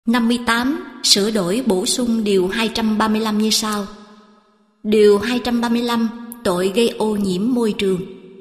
58. Sửa đổi bổ sung Điều 235 như sau. Điều 235. Tội gây ô nhiễm môi trường.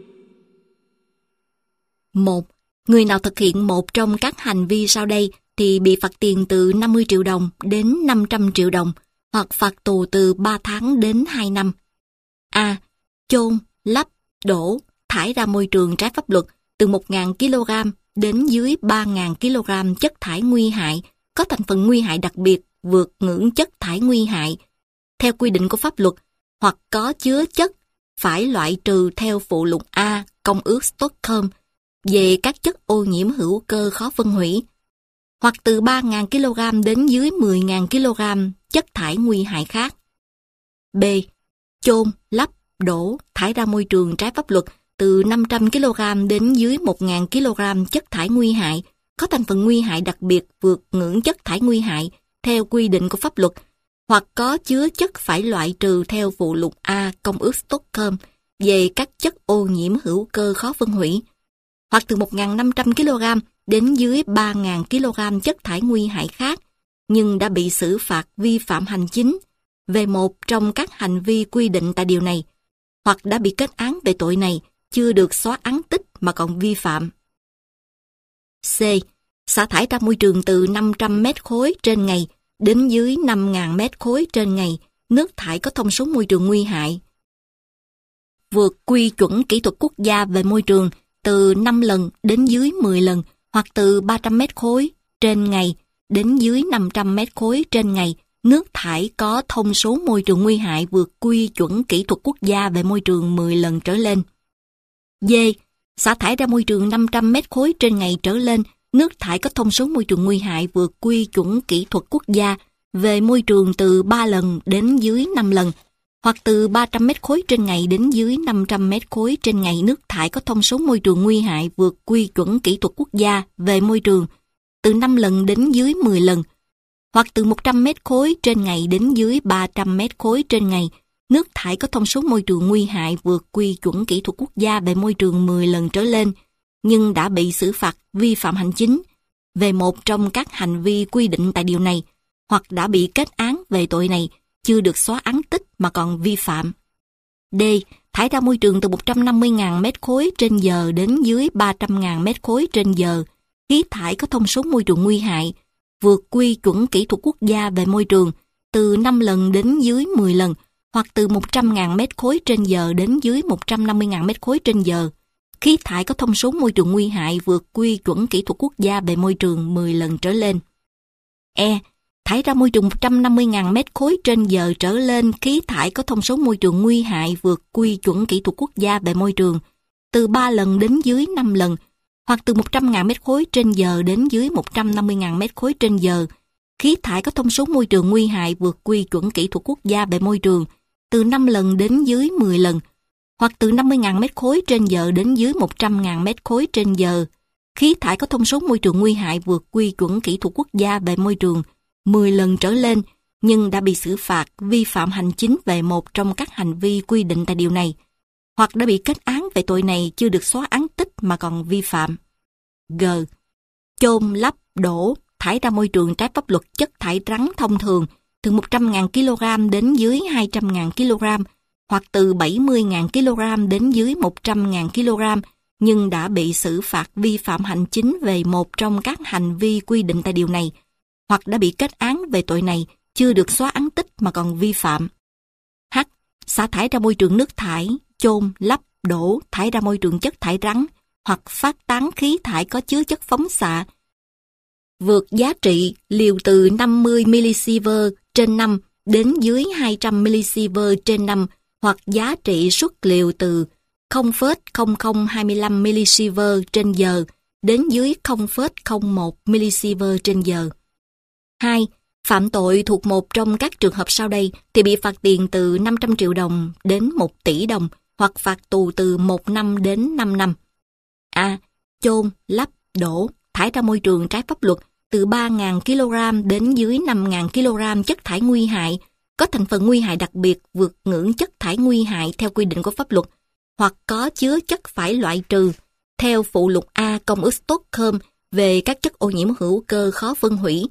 1. Người nào thực hiện một trong các hành vi sau đây thì bị phạt tiền từ 50 triệu đồng đến 500 triệu đồng hoặc phạt tù từ 3 tháng đến 2 năm. A. Chôn, lấp, đổ, thải ra môi trường trái pháp luật từ 1.000 kg đến dưới 3.000 kg chất thải nguy hại có thành phần nguy hại đặc biệt vượt ngưỡng chất thải nguy hại theo quy định của pháp luật hoặc có chứa chất phải loại trừ theo phụ lục A Công ước Stockholm về các chất ô nhiễm hữu cơ khó phân hủy, hoặc từ 3.000 kg đến dưới 10.000 kg chất thải nguy hại khác. B. Chôn, lấp, đổ, thải ra môi trường trái pháp luật từ 500 kg đến dưới 1.000 kg chất thải nguy hại có thành phần nguy hại đặc biệt vượt ngưỡng chất thải nguy hại theo quy định của pháp luật hoặc có chứa chất phải loại trừ theo phụ lục A Công ước Stockholm về các chất ô nhiễm hữu cơ khó phân hủy, hoặc từ 1.500 kg đến dưới 3.000 kg chất thải nguy hại khác nhưng đã bị xử phạt vi phạm hành chính về một trong các hành vi quy định tại điều này hoặc đã bị kết án về tội này chưa được xóa án tích mà còn vi phạm. C. Xả thải ra môi trường từ 500 mét khối trên ngày đến dưới 5.000 mét khối trên ngày nước thải có thông số môi trường nguy hại vượt quy chuẩn kỹ thuật quốc gia về môi trường từ 5 lần đến dưới 10 lần hoặc từ 300 mét khối trên ngày đến dưới 500 mét khối trên ngày nước thải có thông số môi trường nguy hại vượt quy chuẩn kỹ thuật quốc gia về môi trường 10 lần trở lên. D. Xả thải ra môi trường 500 mét khối trên ngày trở lên nước thải có thông số môi trường nguy hại vượt quy chuẩn kỹ thuật quốc gia về môi trường từ 3 lần đến dưới 5 lần hoặc từ 300 mét khối trên ngày đến dưới 500 mét khối trên ngày nước thải có thông số môi trường nguy hại vượt quy chuẩn kỹ thuật quốc gia về môi trường từ 5 lần đến dưới 10 lần hoặc từ 100 mét khối trên ngày đến dưới 300 mét khối trên ngày nước thải có thông số môi trường nguy hại vượt quy chuẩn kỹ thuật quốc gia về môi trường 10 lần trở lên nhưng đã bị xử phạt vi phạm hành chính về một trong các hành vi quy định tại điều này hoặc đã bị kết án về tội này chưa được xóa án tích mà còn vi phạm. D. Thải ra môi trường từ 150.000 mét khối trên giờ đến dưới 300.000 mét khối trên giờ khí thải có thông số môi trường nguy hại vượt quy chuẩn kỹ thuật quốc gia về môi trường từ 5 lần đến dưới 10 lần hoặc từ 100.000 mét khối trên giờ đến dưới 150.000 mét khối trên giờ khí thải có thông số môi trường nguy hại vượt quy chuẩn kỹ thuật quốc gia về môi trường 10 lần trở lên. E. Thải ra môi trường 150.000 mét khối trên giờ trở lên khí thải có thông số môi trường nguy hại vượt quy chuẩn kỹ thuật quốc gia về môi trường từ 3 lần đến dưới 5 lần hoặc từ 100.000 mét khối trên giờ đến dưới 150.000 mét khối trên giờ khí thải có thông số môi trường nguy hại vượt quy chuẩn kỹ thuật quốc gia về môi trường từ 5 lần đến dưới 10 lần hoặc từ 50.000 mét khối trên giờ đến dưới 100.000 mét khối trên giờ khí thải có thông số môi trường nguy hại vượt quy chuẩn kỹ thuật quốc gia về môi trường 10 lần trở lên nhưng đã bị xử phạt vi phạm hành chính về một trong các hành vi quy định tại điều này hoặc đã bị kết án về tội này chưa được xóa án tích mà còn vi phạm. G. Chôn, lấp, đổ, thải ra môi trường trái pháp luật chất thải rắn thông thường từ 100.000 kg đến dưới 200.000 kg hoặc từ 70.000 kg đến dưới 100.000 kg nhưng đã bị xử phạt vi phạm hành chính về một trong các hành vi quy định tại điều này hoặc đã bị kết án về tội này chưa được xóa án tích mà còn vi phạm. H. Xả thải ra môi trường nước thải, chôn, lấp, đổ, thải ra môi trường chất thải rắn hoặc phát tán khí thải có chứa chất phóng xạ vượt giá trị liều từ 50 mSv trên năm đến dưới 200 mSv trên năm hoặc giá trị suất liều từ 0,0025 mSv trên giờ đến dưới 0,01 mSv trên giờ. 2. Phạm tội thuộc một trong các trường hợp sau đây thì bị phạt tiền từ 500 triệu đồng đến 1 tỷ đồng hoặc phạt tù từ 1 năm đến 5 năm. A. Chôn, lấp, đổ, thải ra môi trường trái pháp luật từ 3.000 kg đến dưới 5.000 kg chất thải nguy hại có thành phần nguy hại đặc biệt vượt ngưỡng chất thải nguy hại theo quy định của pháp luật hoặc có chứa chất phải loại trừ theo phụ lục A Công ước Stockholm về các chất ô nhiễm hữu cơ khó phân hủy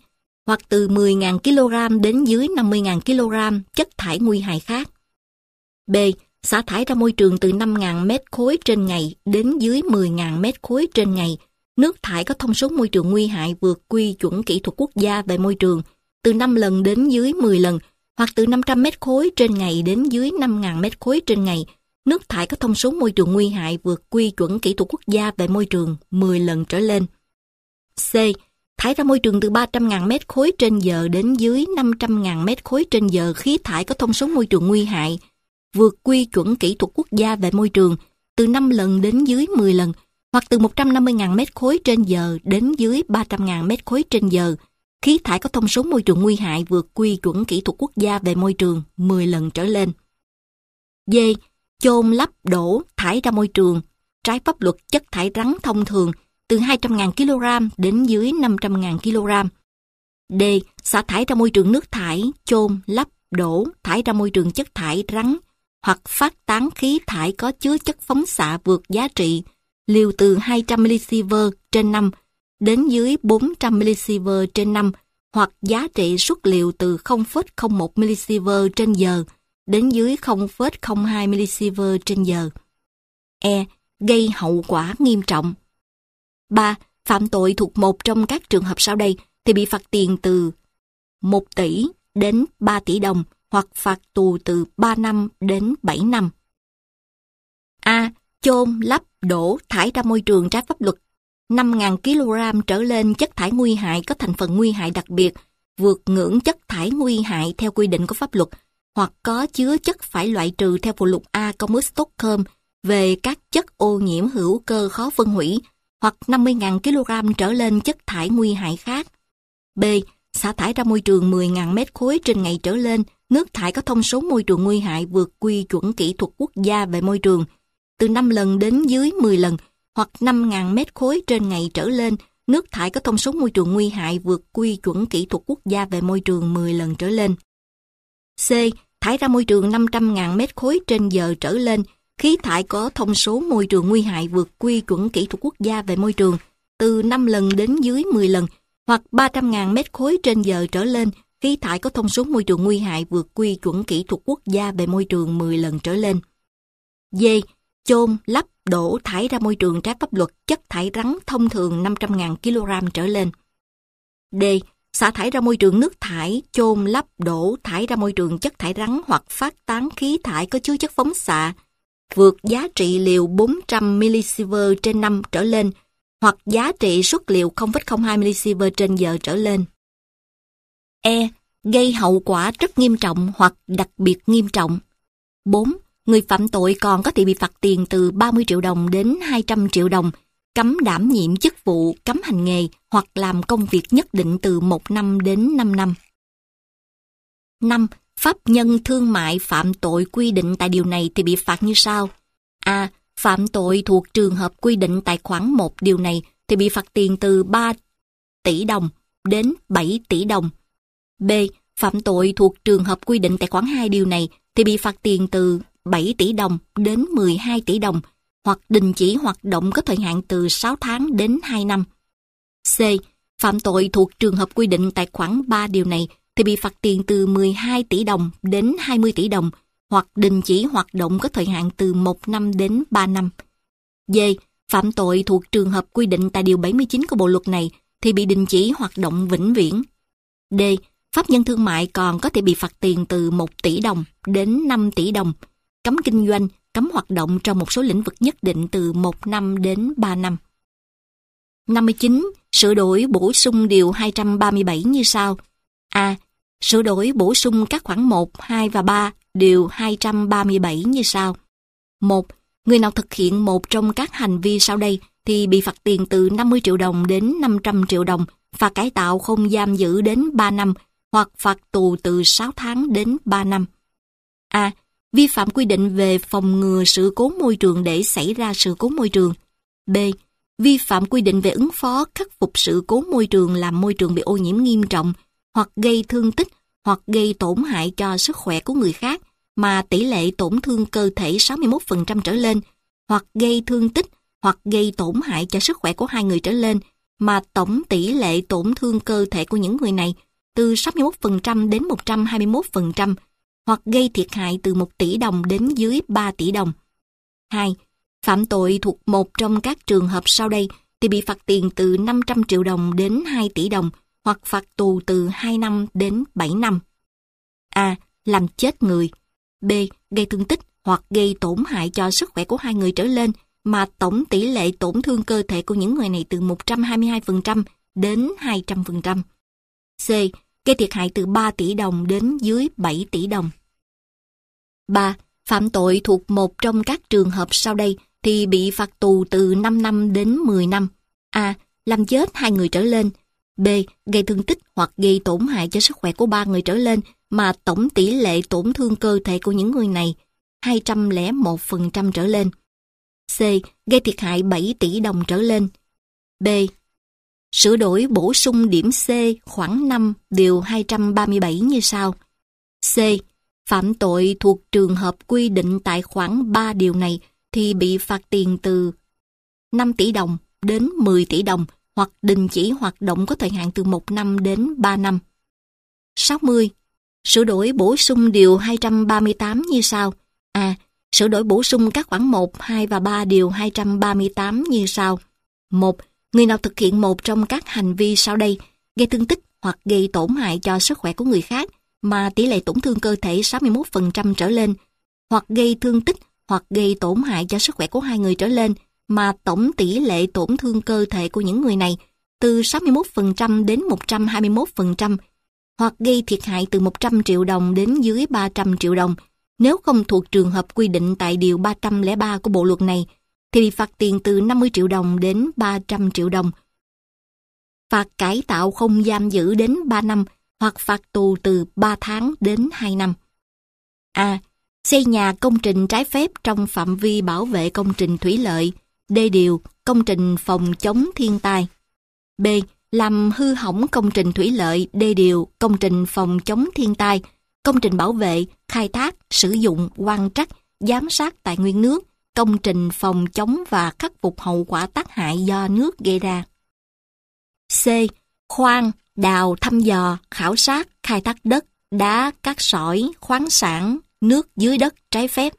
hoặc từ 10.000 kg đến dưới 50.000 kg chất thải nguy hại khác. B. Xả thải ra môi trường từ 5.000 mét khối trên ngày đến dưới 10.000 mét khối trên ngày. Nước thải có thông số môi trường nguy hại vượt quy chuẩn kỹ thuật quốc gia về môi trường từ 5 lần đến dưới 10 lần, hoặc từ 500 mét khối trên ngày đến dưới 5.000 mét khối trên ngày. Nước thải có thông số môi trường nguy hại vượt quy chuẩn kỹ thuật quốc gia về môi trường 10 lần trở lên. C. Thải ra môi trường từ 300.000 mét khối trên giờ đến dưới 500.000 mét khối trên giờ khí thải có thông số môi trường nguy hại vượt quy chuẩn kỹ thuật quốc gia về môi trường từ 5 lần đến dưới 10 lần, hoặc từ 150.000 mét khối trên giờ đến dưới 300.000 mét khối trên giờ. Khí thải có thông số môi trường nguy hại vượt quy chuẩn kỹ thuật quốc gia về môi trường 10 lần trở lên. D. Chôn lấp đổ thải ra môi trường trái pháp luật chất thải rắn thông thường từ 200.000 kg đến dưới 500.000 kg. D. Xả thải ra môi trường nước thải, chôn lấp đổ thải ra môi trường chất thải rắn hoặc phát tán khí thải có chứa chất phóng xạ vượt giá trị, liều từ 200 mSv trên năm đến dưới 400 mSv trên năm, hoặc giá trị suất liều từ 0,01 mSv trên giờ đến dưới 0,02 mSv trên giờ. E. Gây hậu quả nghiêm trọng. 3. Phạm tội thuộc một trong các trường hợp sau đây thì bị phạt tiền từ 1 tỷ đến 3 tỷ đồng, hoặc phạt tù từ 3 năm đến 7 năm. A. Chôn lấp đổ thải ra môi trường trái pháp luật 5.000 kg trở lên chất thải nguy hại có thành phần nguy hại đặc biệt vượt ngưỡng chất thải nguy hại theo quy định của pháp luật, hoặc có chứa chất phải loại trừ theo phụ lục A Công ước Stockholm về các chất ô nhiễm hữu cơ khó phân hủy, hoặc 50.000 kg trở lên chất thải nguy hại khác. B. Xả thải ra môi trường 10.000 mét khối trên ngày trở lên nước thải có thông số môi trường nguy hại vượt quy chuẩn kỹ thuật quốc gia về môi trường từ 5 lần đến dưới 10 lần, hoặc 5.000 mét khối trên ngày trở lên nước thải có thông số môi trường nguy hại vượt quy chuẩn kỹ thuật quốc gia về môi trường 10 lần trở lên. C. Thải ra môi trường 500.000 mét khối trên giờ trở lên khí thải có thông số môi trường nguy hại vượt quy chuẩn kỹ thuật quốc gia về môi trường từ 5 lần đến dưới 10 lần, hoặc 300.000 mét khối trên giờ trở lên khí thải có thông số môi trường nguy hại vượt quy chuẩn kỹ thuật quốc gia về môi trường 10 lần trở lên. D. Chôn lấp đổ thải ra môi trường trái pháp luật chất thải rắn thông thường 500.000 kg trở lên. D. Xả thải ra môi trường nước thải, chôn lấp đổ thải ra môi trường chất thải rắn hoặc phát tán khí thải có chứa chất phóng xạ vượt giá trị liều 400 mSv trên năm trở lên, hoặc giá trị suất liều 0,02 mSv trên giờ trở lên. E. Gây hậu quả rất nghiêm trọng hoặc đặc biệt nghiêm trọng. 4. Người phạm tội còn có thể bị phạt tiền từ 30 triệu đồng đến 200 triệu đồng, cấm đảm nhiệm chức vụ, cấm hành nghề hoặc làm công việc nhất định từ 1 năm đến 5 năm. 5. Pháp nhân thương mại phạm tội quy định tại điều này thì bị phạt như sau. A. Phạm tội thuộc trường hợp quy định tại khoản 1 điều này thì bị phạt tiền từ 3 tỷ đồng đến 7 tỷ đồng. B. Phạm tội thuộc trường hợp quy định tại khoản 2 điều này thì bị phạt tiền từ 7 tỷ đồng đến 12 tỷ đồng, hoặc đình chỉ hoạt động có thời hạn từ 6 tháng đến 2 năm. C. Phạm tội thuộc trường hợp quy định tại khoản 3 điều này thì bị phạt tiền từ 12 tỷ đồng đến 20 tỷ đồng, hoặc đình chỉ hoạt động có thời hạn từ 1 năm đến 3 năm. D. Phạm tội thuộc trường hợp quy định tại điều 79 của bộ luật này thì bị đình chỉ hoạt động vĩnh viễn. D. Pháp nhân thương mại còn có thể bị phạt tiền từ 1 tỷ đồng đến 5 tỷ đồng, cấm kinh doanh, cấm hoạt động trong một số lĩnh vực nhất định từ 1 năm đến 3 năm. 59. Sửa đổi bổ sung điều 237 như sau. A. Sửa đổi bổ sung các khoản 1, 2 và 3 điều 237 như sau. 1. Người nào thực hiện một trong các hành vi sau đây thì bị phạt tiền từ 50 triệu đồng đến 500 triệu đồng, phạt cải tạo không giam giữ đến 3 năm, hoặc phạt tù từ 6 tháng đến 3 năm. A. Vi phạm quy định về phòng ngừa sự cố môi trường để xảy ra sự cố môi trường. B. Vi phạm quy định về ứng phó khắc phục sự cố môi trường làm môi trường bị ô nhiễm nghiêm trọng, hoặc gây thương tích, hoặc gây tổn hại cho sức khỏe của người khác mà tỷ lệ tổn thương cơ thể 61% trở lên, hoặc gây thương tích, hoặc gây tổn hại cho sức khỏe của 2 người trở lên mà tổng tỷ lệ tổn thương cơ thể của những người này từ 61% đến 121%, hoặc gây thiệt hại từ 1 tỷ đồng đến dưới 3 tỷ đồng. 2. Phạm tội thuộc một trong các trường hợp sau đây thì bị phạt tiền từ 500 triệu đồng đến 2 tỷ đồng, hoặc phạt tù từ 2 năm đến 7 năm. A. Làm chết người. B. Gây thương tích hoặc gây tổn hại cho sức khỏe của 2 người trở lên, mà tổng tỷ lệ tổn thương cơ thể của những người này từ 122% đến 200%. C. Gây thiệt hại từ 3 tỷ đồng đến dưới 7 tỷ đồng. 3. Phạm tội thuộc một trong các trường hợp sau đây thì bị phạt tù từ 5 năm đến 10 năm. A. Làm chết 2 người trở lên. B. Gây thương tích hoặc gây tổn hại cho sức khỏe của 3 người trở lên, mà tổng tỷ lệ tổn thương cơ thể của những người này 201% trở lên. C. Gây thiệt hại 7 tỷ đồng trở lên. B. Sửa đổi bổ sung điểm C khoản 5 điều 237 như sau. C. Phạm tội thuộc trường hợp quy định tại khoản 3 điều này thì bị phạt tiền từ 5 tỷ đồng đến 10 tỷ đồng, hoặc đình chỉ hoạt động có thời hạn từ 1 năm đến 3 năm. 60. Sửa đổi bổ sung điều 238 như sau. A. Sửa đổi bổ sung các khoản 1, 2 và 3 điều 238 như sau. 1. Người nào thực hiện một trong các hành vi sau đây, gây thương tích hoặc gây tổn hại cho sức khỏe của người khác, mà tỷ lệ tổn thương cơ thể 61% trở lên, hoặc gây thương tích hoặc gây tổn hại cho sức khỏe của 2 người trở lên, mà tổng tỷ lệ tổn thương cơ thể của những người này từ 61% đến 121%, hoặc gây thiệt hại từ 100 triệu đồng đến dưới 300 triệu đồng, nếu không thuộc trường hợp quy định tại điều 303 của bộ luật này, thì bị phạt tiền từ 50 triệu đồng đến 300 triệu đồng. Phạt cải tạo không giam giữ đến 3 năm, hoặc phạt tù từ 3 tháng đến 2 năm. A. Xây nhà công trình trái phép trong phạm vi bảo vệ công trình thủy lợi, đê điều, công trình phòng chống thiên tai. B. Làm hư hỏng công trình thủy lợi, đê điều, công trình phòng chống thiên tai, công trình bảo vệ, khai thác, sử dụng, quan trắc, giám sát tài nguyên nước, công trình phòng chống và khắc phục hậu quả tác hại do nước gây ra. C. Khoan, đào, thăm dò, khảo sát, khai thác đất, đá, cát sỏi, khoáng sản, nước dưới đất trái phép.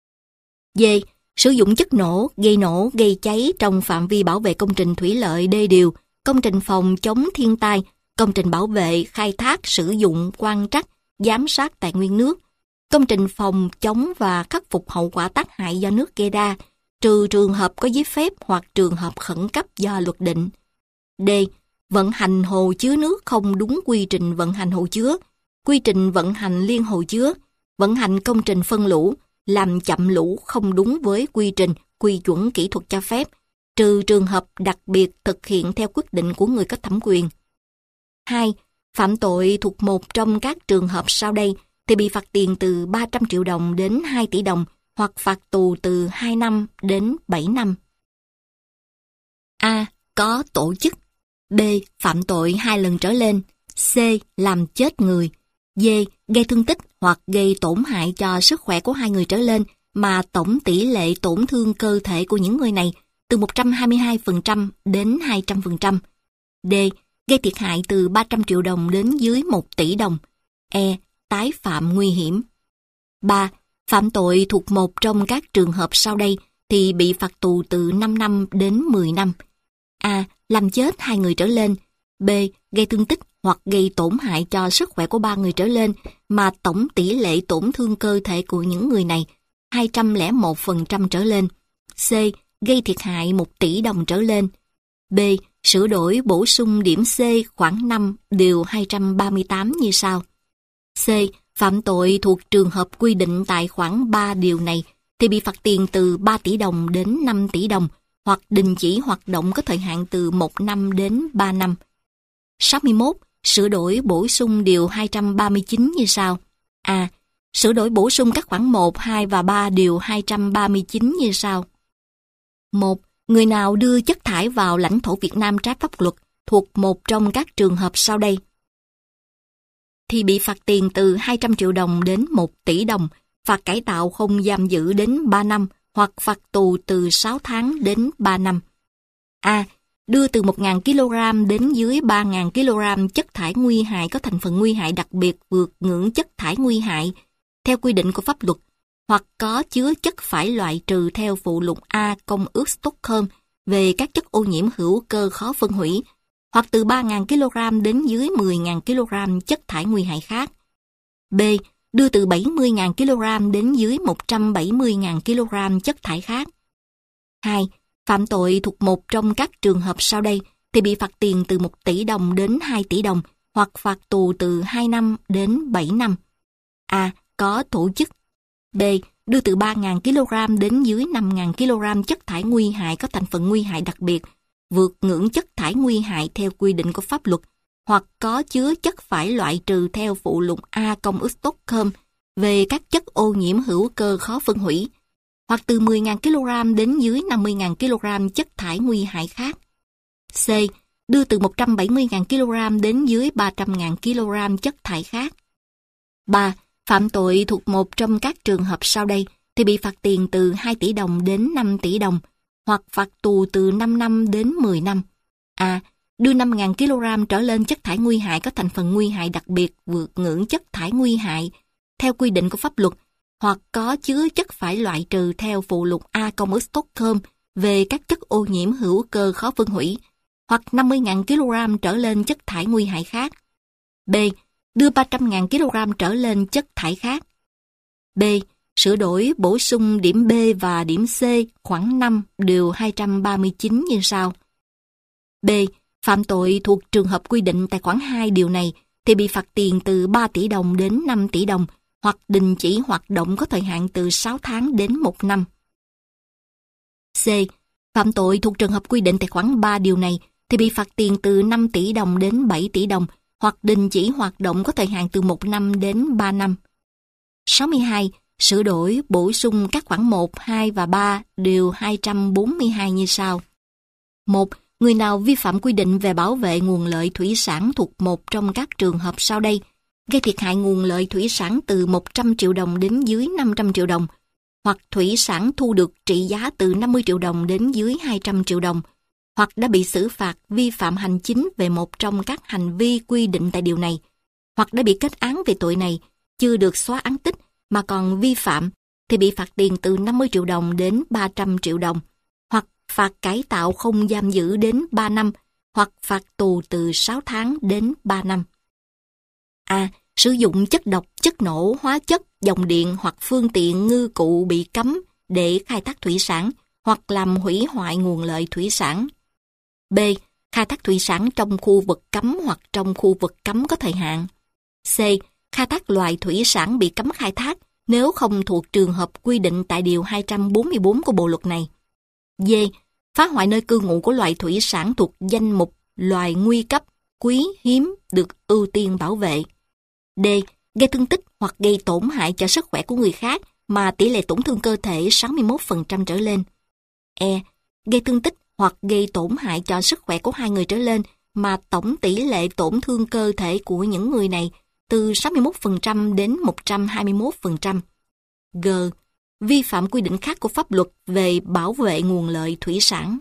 D. Sử dụng chất nổ, gây cháy trong phạm vi bảo vệ công trình thủy lợi, đê điều, công trình phòng chống thiên tai, công trình bảo vệ, khai thác, sử dụng, quan trắc, giám sát tài nguyên nước, công trình phòng chống và khắc phục hậu quả tác hại do nước gây ra, trừ trường hợp có giấy phép hoặc trường hợp khẩn cấp do luật định. D. Vận hành hồ chứa nước không đúng quy trình vận hành hồ chứa, quy trình vận hành liên hồ chứa, vận hành công trình phân lũ, làm chậm lũ không đúng với quy trình, quy chuẩn kỹ thuật cho phép, trừ trường hợp đặc biệt thực hiện theo quyết định của người có thẩm quyền. 2. Phạm tội thuộc một trong các trường hợp sau đây thì bị phạt tiền từ 300 triệu đồng đến 2 tỷ đồng, hoặc phạt tù từ 2 năm đến 7 năm. A. Có tổ chức. B. Phạm tội 2 lần trở lên. C. Làm chết người. D. Gây thương tích hoặc gây tổn hại cho sức khỏe của 2 người trở lên, mà tổng tỷ lệ tổn thương cơ thể của những người này từ 122% đến 200%. D. Gây thiệt hại từ 300 triệu đồng đến dưới 1 tỷ đồng. E. Tái phạm nguy hiểm. 3. Phạm tội thuộc một trong các trường hợp sau đây thì bị phạt tù từ 5 năm đến 10 năm. A. Làm chết 2 người trở lên. B. Gây thương tích hoặc gây tổn hại cho sức khỏe của 3 người trở lên, mà tổng tỷ lệ tổn thương cơ thể của những người này 201% trở lên. C. Gây thiệt hại 1 tỷ đồng trở lên. B. Sửa đổi bổ sung điểm C khoản 5 điều 238 như sau. C. Phạm tội thuộc trường hợp quy định tại khoản 3 điều này thì bị phạt tiền từ 3 tỷ đồng đến 5 tỷ đồng, hoặc đình chỉ hoạt động có thời hạn từ 1 năm đến 3 năm. 61. Sửa đổi bổ sung điều 239 như sau. A. Sửa đổi bổ sung các khoản 1, 2 và 3 điều 239 như sau. 1. Người nào đưa chất thải vào lãnh thổ Việt Nam trái pháp luật thuộc một trong các trường hợp sau đây thì bị phạt tiền từ 200 triệu đồng đến 1 tỷ đồng, phạt cải tạo không giam giữ đến 3 năm, hoặc phạt tù từ 6 tháng đến 3 năm. A. đưa từ 1.000 kg đến dưới 3.000 kg chất thải nguy hại có thành phần nguy hại đặc biệt vượt ngưỡng chất thải nguy hại theo quy định của pháp luật, hoặc có chứa chất phải loại trừ theo phụ lục A Công ước Stockholm về các chất ô nhiễm hữu cơ khó phân hủy, hoặc từ 3.000 kg đến dưới 10.000 kg chất thải nguy hại khác. B. Đưa từ 70.000 kg đến dưới 170.000 kg chất thải khác. 2. Phạm tội thuộc một trong các trường hợp sau đây thì bị phạt tiền từ 1 tỷ đồng đến 2 tỷ đồng hoặc phạt tù từ 2 năm đến 7 năm. A. Có tổ chức. B. Đưa từ 3.000 kg đến dưới 5.000 kg chất thải nguy hại có thành phần nguy hại đặc biệt vượt ngưỡng chất thải nguy hại theo quy định của pháp luật, hoặc có chứa chất phải loại trừ theo phụ lục A Công ước Stockholm về các chất ô nhiễm hữu cơ khó phân hủy, hoặc từ 10.000 kg đến dưới 50.000 kg chất thải nguy hại khác. C. Đưa từ 170.000 kg đến dưới 300.000 kg chất thải khác. 3. Phạm tội thuộc một trong các trường hợp sau đây thì bị phạt tiền từ 2 tỷ đồng đến 5 tỷ đồng, hoặc phạt tù từ 5 năm đến 10 năm. A. Đưa 5.000 kg trở lên chất thải nguy hại có thành phần nguy hại đặc biệt vượt ngưỡng chất thải nguy hại theo quy định của pháp luật, hoặc có chứa chất phải loại trừ theo phụ lục A Công ước Stockholm về các chất ô nhiễm hữu cơ khó phân hủy, hoặc 50.000 kg trở lên chất thải nguy hại khác. B. Đưa 300.000 kg trở lên chất thải khác. B. Sửa đổi bổ sung điểm B và điểm C khoản 5 điều 239 như sau. B. Phạm tội thuộc trường hợp quy định tại khoản 2 điều này thì bị phạt tiền từ 3 tỷ đồng đến 5 tỷ đồng, hoặc đình chỉ hoạt động có thời hạn từ 6 tháng đến 1 năm. C. Phạm tội thuộc trường hợp quy định tại khoản 3 điều này thì bị phạt tiền từ 5 tỷ đồng đến 7 tỷ đồng, hoặc đình chỉ hoạt động có thời hạn từ 1 năm đến 3 năm. 62. Sửa đổi, bổ sung các khoản 1, 2 và 3 điều 242 như sau. 1. Người nào vi phạm quy định về bảo vệ nguồn lợi thủy sản thuộc một trong các trường hợp sau đây, gây thiệt hại nguồn lợi thủy sản từ 100 triệu đồng đến dưới 500 triệu đồng, hoặc thủy sản thu được trị giá từ 50 triệu đồng đến dưới 200 triệu đồng, hoặc đã bị xử phạt vi phạm hành chính về một trong các hành vi quy định tại điều này, hoặc đã bị kết án về tội này, chưa được xóa án tích mà còn vi phạm, thì bị phạt tiền từ 50 triệu đồng đến 300 triệu đồng, hoặc phạt cải tạo không giam giữ đến 3 năm, hoặc phạt tù từ 6 tháng đến 3 năm. A. Sử dụng chất độc, chất nổ, hóa chất, dòng điện hoặc phương tiện ngư cụ bị cấm để khai thác thủy sản, hoặc làm hủy hoại nguồn lợi thủy sản. B. Khai thác thủy sản trong khu vực cấm hoặc trong khu vực cấm có thời hạn. C. Khai thác loài thủy sản bị cấm khai thác nếu không thuộc trường hợp quy định tại điều 244 của bộ luật này. D. Phá hoại nơi cư ngụ của loài thủy sản thuộc danh mục loài nguy cấp, quý, hiếm được ưu tiên bảo vệ. D. Gây thương tích hoặc gây tổn hại cho sức khỏe của người khác mà tỷ lệ tổn thương cơ thể 61% trở lên. E. Gây thương tích hoặc gây tổn hại cho sức khỏe của 2 người trở lên mà tổng tỷ lệ tổn thương cơ thể của những người này từ 61% đến 121%. G. Vi phạm quy định khác của pháp luật về bảo vệ nguồn lợi thủy sản.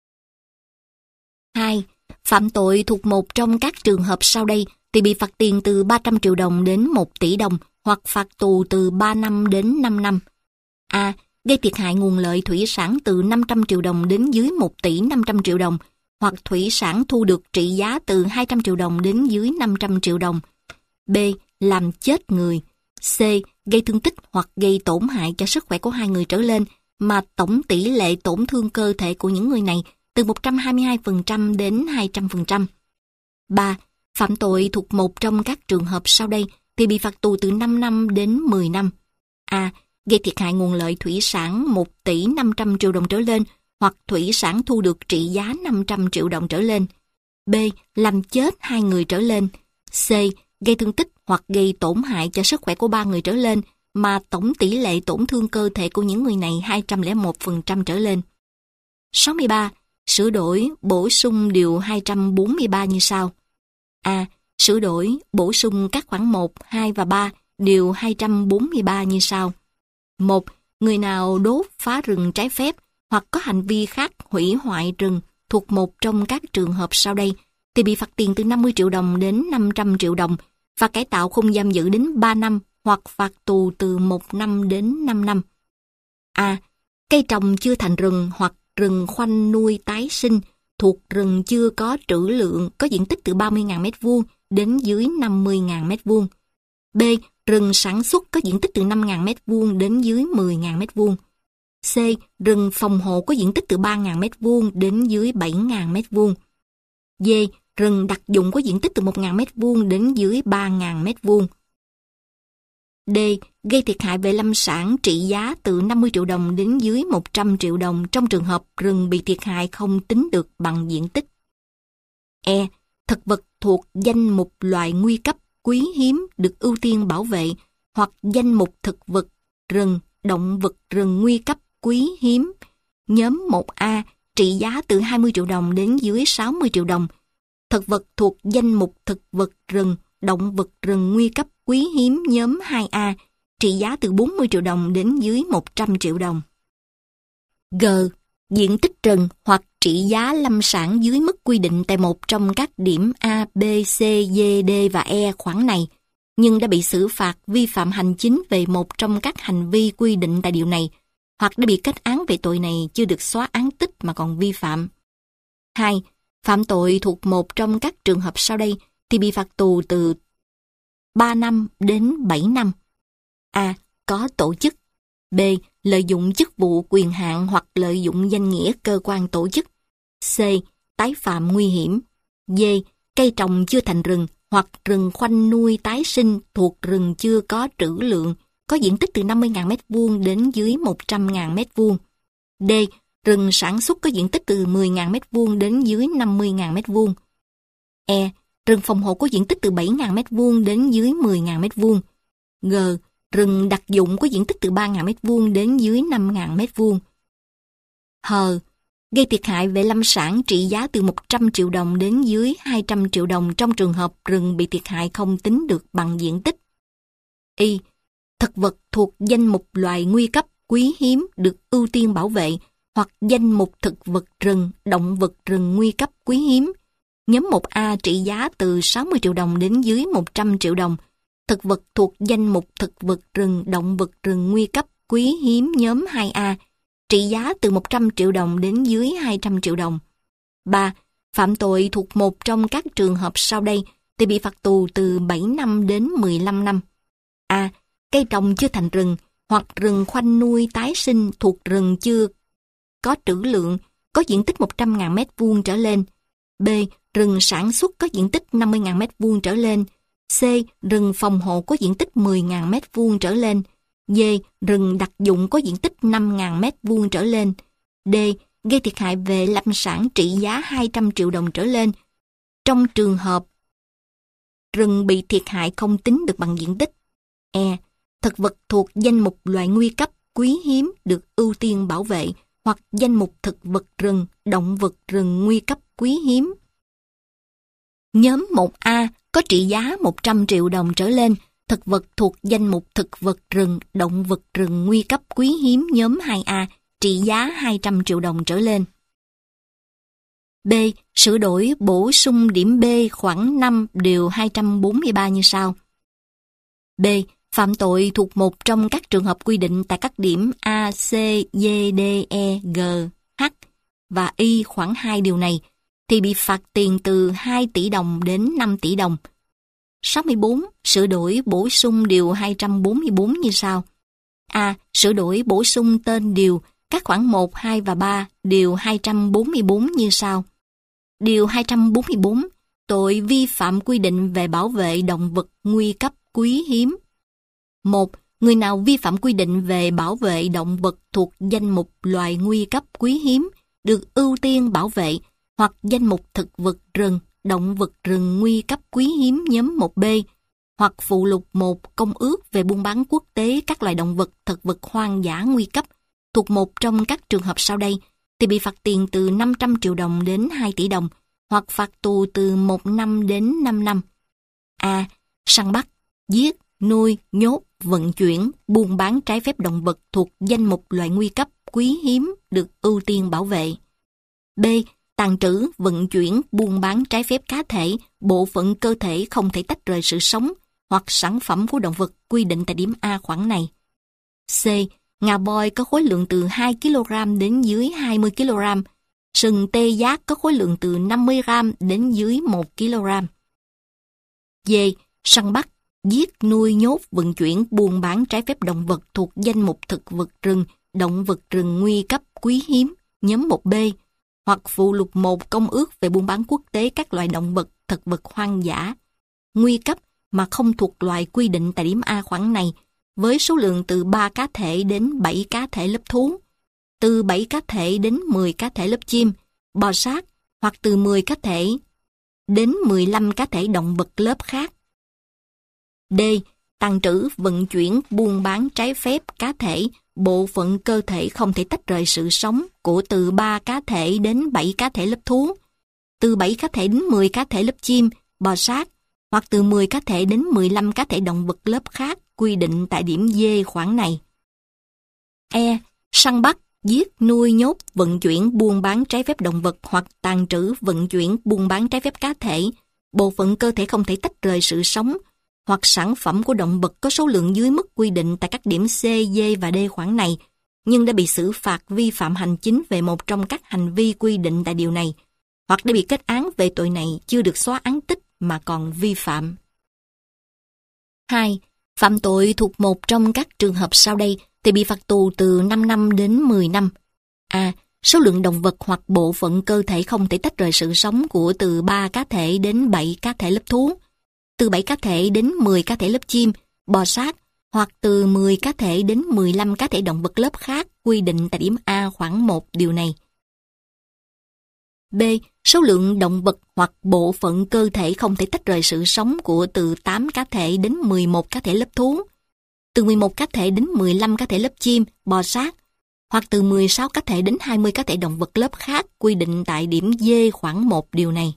2. Phạm tội thuộc một trong các trường hợp sau đây thì bị phạt tiền từ 300 triệu đồng đến 1 tỷ đồng, hoặc phạt tù từ 3 năm đến 5 năm. A. Gây thiệt hại nguồn lợi thủy sản từ 500 triệu đồng đến dưới 1 tỷ 500 triệu đồng, hoặc thủy sản thu được trị giá từ 200 triệu đồng đến dưới 500 triệu đồng. B. Làm chết người. C. Gây thương tích hoặc gây tổn hại cho sức khỏe của 2 người trở lên mà tổng tỷ lệ tổn thương cơ thể của những người này từ 122% đến 200%. 3. Phạm tội thuộc một trong các trường hợp sau đây thì bị phạt tù từ 5 năm đến 10 năm. A. Gây thiệt hại nguồn lợi thủy sản 1 tỷ 500 triệu đồng trở lên, hoặc thủy sản thu được trị giá 500 triệu đồng trở lên. B. Làm chết 2 người trở lên. C. Gây thương tích hoặc gây tổn hại cho sức khỏe của 3 người trở lên mà tổng tỷ lệ tổn thương cơ thể của những người này 201% trở lên. 63. Sửa đổi, bổ sung điều 243 như sau. A. Sửa đổi, bổ sung các khoản 1, 2 và 3 điều 243 như sau. 1. Người nào đốt phá rừng trái phép hoặc có hành vi khác hủy hoại rừng, thuộc một trong các trường hợp sau đây thì bị phạt tiền từ 50 triệu đồng đến 500 triệu đồng, phạt cải tạo không giam giữ đến 3 năm hoặc phạt tù từ 1 năm đến 5 năm. A. Cây trồng chưa thành rừng hoặc rừng khoanh nuôi tái sinh thuộc rừng chưa có trữ lượng có diện tích từ 30.000 m² đến dưới 50.000 m². B. Rừng sản xuất có diện tích từ 5.000 m² đến dưới 10.000 m². C. Rừng phòng hộ có diện tích từ 3.000 m² đến dưới 7.000 m². D. Rừng đặc dụng có diện tích từ 1.000 m² đến dưới 3.000 m². D. Gây thiệt hại về lâm sản trị giá từ 50 triệu đồng đến dưới 100 triệu đồng trong trường hợp rừng bị thiệt hại không tính được bằng diện tích. E. Thực vật thuộc danh mục loài nguy cấp quý hiếm được ưu tiên bảo vệ hoặc danh mục thực vật rừng, động vật rừng nguy cấp quý hiếm. Nhóm 1A trị giá từ 20 triệu đồng đến dưới 60 triệu đồng. Thực vật thuộc danh mục thực vật rừng, động vật rừng nguy cấp quý hiếm nhóm 2A trị giá từ 40 triệu đồng đến dưới 100 triệu đồng. G. Diện tích rừng hoặc trị giá lâm sản dưới mức quy định tại một trong các điểm A, B, C, D, D và E khoản này, nhưng đã bị xử phạt vi phạm hành chính về một trong các hành vi quy định tại điều này, hoặc đã bị kết án về tội này chưa được xóa án tích mà còn vi phạm. 2. Phạm tội thuộc một trong các trường hợp sau đây thì bị phạt tù từ 3 năm đến 7 năm. A. Có tổ chức. B. Lợi dụng chức vụ quyền hạn hoặc lợi dụng danh nghĩa cơ quan tổ chức. C. Tái phạm nguy hiểm. D. Cây trồng chưa thành rừng hoặc rừng khoanh nuôi tái sinh thuộc rừng chưa có trữ lượng, có diện tích từ 50.000 m² đến dưới 100.000 m². D. Rừng sản xuất có diện tích từ 10.000 m² đến dưới 50.000 m². E. Rừng phòng hộ có diện tích từ 7.000 m² đến dưới 10.000 m². G. Rừng đặc dụng có diện tích từ 3.000 m² đến dưới 5.000 m². H. Gây thiệt hại về lâm sản trị giá từ 100 triệu đồng đến dưới 200 triệu đồng trong trường hợp rừng bị thiệt hại không tính được bằng diện tích. Y. Thực vật thuộc danh mục loài nguy cấp quý hiếm được ưu tiên bảo vệ hoặc danh mục thực vật rừng, động vật rừng nguy cấp quý hiếm. Nhóm 1A trị giá từ 60 triệu đồng đến dưới 100 triệu đồng. Thực vật thuộc danh mục thực vật rừng, động vật rừng nguy cấp quý hiếm nhóm 2A trị giá từ 100 triệu đồng đến dưới 200 triệu đồng. 3. Phạm tội thuộc một trong các trường hợp sau đây thì bị phạt tù từ 7 năm đến 15 năm. A. Cây trồng chưa thành rừng hoặc rừng khoanh nuôi tái sinh thuộc rừng chưa có trữ lượng, có diện tích 100.000 m² trở lên. B. Rừng sản xuất có diện tích 50.000 m² trở lên. C. Rừng phòng hộ có diện tích 10.000 m² trở lên. D. Rừng đặc dụng có diện tích 5.000 m² trở lên. D. Gây thiệt hại về lâm sản trị giá 200 triệu đồng trở lên trong trường hợp rừng bị thiệt hại không tính được bằng diện tích. E. Thực vật thuộc danh mục loài nguy cấp quý hiếm được ưu tiên bảo vệ hoặc danh mục thực vật rừng, động vật rừng nguy cấp quý hiếm. Nhóm 1A có trị giá 100 triệu đồng trở lên, thực vật thuộc danh mục thực vật rừng, động vật rừng nguy cấp quý hiếm nhóm 2A trị giá 200 triệu đồng trở lên. B. Sửa đổi bổ sung điểm B khoản 5 điều 243 như sau. B. Phạm tội thuộc một trong các trường hợp quy định tại các điểm A, C, D, D, E, G, H và Y khoản 2 điều này thì bị phạt tiền từ 2 tỷ đồng đến 5 tỷ đồng. 64. Sửa đổi bổ sung điều 244 như sau. A. Sửa đổi bổ sung tên điều các khoản 1, 2 và 3 điều 244 như sau. Điều 244. Tội vi phạm quy định về bảo vệ động vật nguy cấp quý hiếm. 1. Người nào vi phạm quy định về bảo vệ động vật thuộc danh mục loài nguy cấp quý hiếm được ưu tiên bảo vệ hoặc danh mục thực vật rừng, động vật rừng nguy cấp quý hiếm nhóm 1B hoặc phụ lục 1 Công ước về buôn bán quốc tế các loài động vật, thực vật hoang dã nguy cấp thuộc một trong các trường hợp sau đây thì bị phạt tiền từ 500 triệu đồng đến 2 tỷ đồng hoặc phạt tù từ 1 năm đến 5 năm. A. Săn bắt, giết, nuôi, nhốt, vận chuyển, buôn bán trái phép động vật thuộc danh mục loài nguy cấp quý hiếm được ưu tiên bảo vệ. B. tàng trữ, vận chuyển, buôn bán trái phép cá thể, bộ phận cơ thể không thể tách rời sự sống hoặc sản phẩm của động vật quy định tại điểm A khoản này. C. Ngà voi có khối lượng từ 2 kg đến dưới 20 kg. Sừng tê giác có khối lượng từ 50 g đến dưới 1 kg. D. Săn bắt, giết, nuôi nhốt, vận chuyển, buôn bán trái phép động vật thuộc danh mục thực vật rừng, động vật rừng nguy cấp, quý hiếm, nhóm 1B, hoặc phụ lục 1 Công ước về buôn bán quốc tế các loài động vật, thực vật hoang dã, nguy cấp mà không thuộc loài quy định tại điểm A khoản này, với số lượng từ 3 cá thể đến 7 cá thể lớp thú, từ 7 cá thể đến 10 cá thể lớp chim, bò sát, hoặc từ 10 cá thể đến 15 cá thể động vật lớp khác. D. Tàng trữ, vận chuyển, buôn bán trái phép cá thể, bộ phận cơ thể không thể tách rời sự sống của từ 3 cá thể đến 7 cá thể lớp thú, từ 7 cá thể đến 10 cá thể lớp chim, bò sát, hoặc từ 10 cá thể đến 15 cá thể động vật lớp khác quy định tại điểm D khoản này. E. Săn bắt, giết, nuôi nhốt, vận chuyển, buôn bán trái phép động vật hoặc tàng trữ, vận chuyển, buôn bán trái phép cá thể, bộ phận cơ thể không thể tách rời sự sống hoặc sản phẩm của động vật có số lượng dưới mức quy định tại các điểm C, D và D khoản này, nhưng đã bị xử phạt vi phạm hành chính về một trong các hành vi quy định tại điều này, hoặc đã bị kết án về tội này chưa được xóa án tích mà còn vi phạm. 2. Phạm tội thuộc một trong các trường hợp sau đây thì bị phạt tù từ 5 năm đến 10 năm. A. Số lượng động vật hoặc bộ phận cơ thể không thể tách rời sự sống của từ 3 cá thể đến 7 cá thể lớp thú, từ 7 cá thể đến 10 cá thể lớp chim, bò sát, hoặc từ 10 cá thể đến 15 cá thể động vật lớp khác quy định tại điểm A khoản 1 điều này. B. Số lượng động vật hoặc bộ phận cơ thể không thể tách rời sự sống của từ 8 cá thể đến 11 cá thể lớp thú, từ 11 cá thể đến 15 cá thể lớp chim, bò sát, hoặc từ 16 cá thể đến 20 cá thể động vật lớp khác quy định tại điểm D khoản 1 điều này.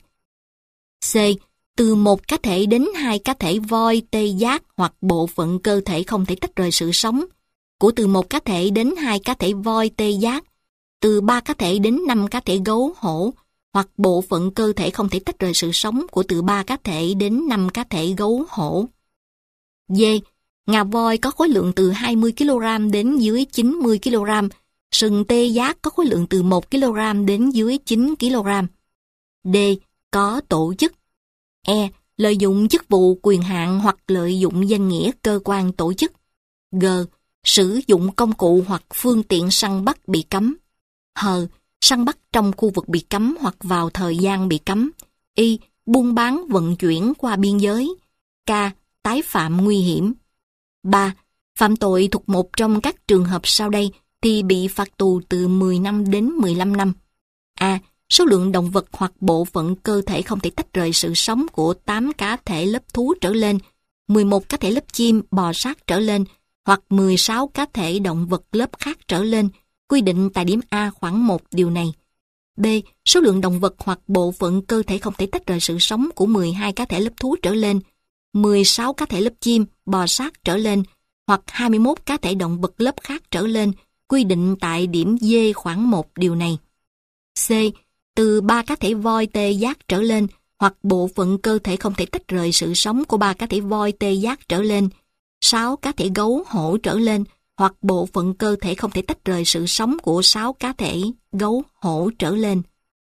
C. Từ 1 cá thể đến 2 cá thể voi, tê giác hoặc bộ phận cơ thể không thể tách rời sự sống của từ 1 cá thể đến 2 cá thể voi, tê giác, từ 3 cá thể đến 5 cá thể gấu, hổ, hoặc bộ phận cơ thể không thể tách rời sự sống của từ 3 cá thể đến 5 cá thể gấu, hổ. D. Ngà voi có khối lượng từ 20 kg đến dưới 90 kg, sừng tê giác có khối lượng từ 1 kg đến dưới 9 kg. D. Có tổ chức. E. Lợi dụng chức vụ, quyền hạn hoặc lợi dụng danh nghĩa cơ quan tổ chức. G. Sử dụng công cụ hoặc phương tiện săn bắt bị cấm. H. Săn bắt trong khu vực bị cấm hoặc vào thời gian bị cấm. Y. Buôn bán, vận chuyển qua biên giới. K. Tái phạm nguy hiểm. 3. Phạm tội thuộc một trong các trường hợp sau đây thì bị phạt tù từ 10 năm đến 15 năm. A. Số lượng động vật hoặc bộ phận cơ thể không thể tách rời sự sống của 8 cá thể lớp thú trở lên, 11 cá thể lớp chim, bò sát trở lên, hoặc 16 cá thể động vật lớp khác trở lên, quy định tại điểm A khoản 1 điều này. B. Số lượng động vật hoặc bộ phận cơ thể không thể tách rời sự sống của 12 cá thể lớp thú trở lên, 16 cá thể lớp chim, bò sát trở lên, hoặc 21 cá thể động vật lớp khác trở lên, quy định tại điểm D khoản 1 điều này. C. Từ 3 cá thể voi tê giác trở lên, hoặc bộ phận cơ thể không thể tách rời sự sống của 3 cá thể voi tê giác trở lên, 6 cá thể gấu hổ trở lên, hoặc bộ phận cơ thể không thể tách rời sự sống của 6 cá thể gấu hổ trở lên.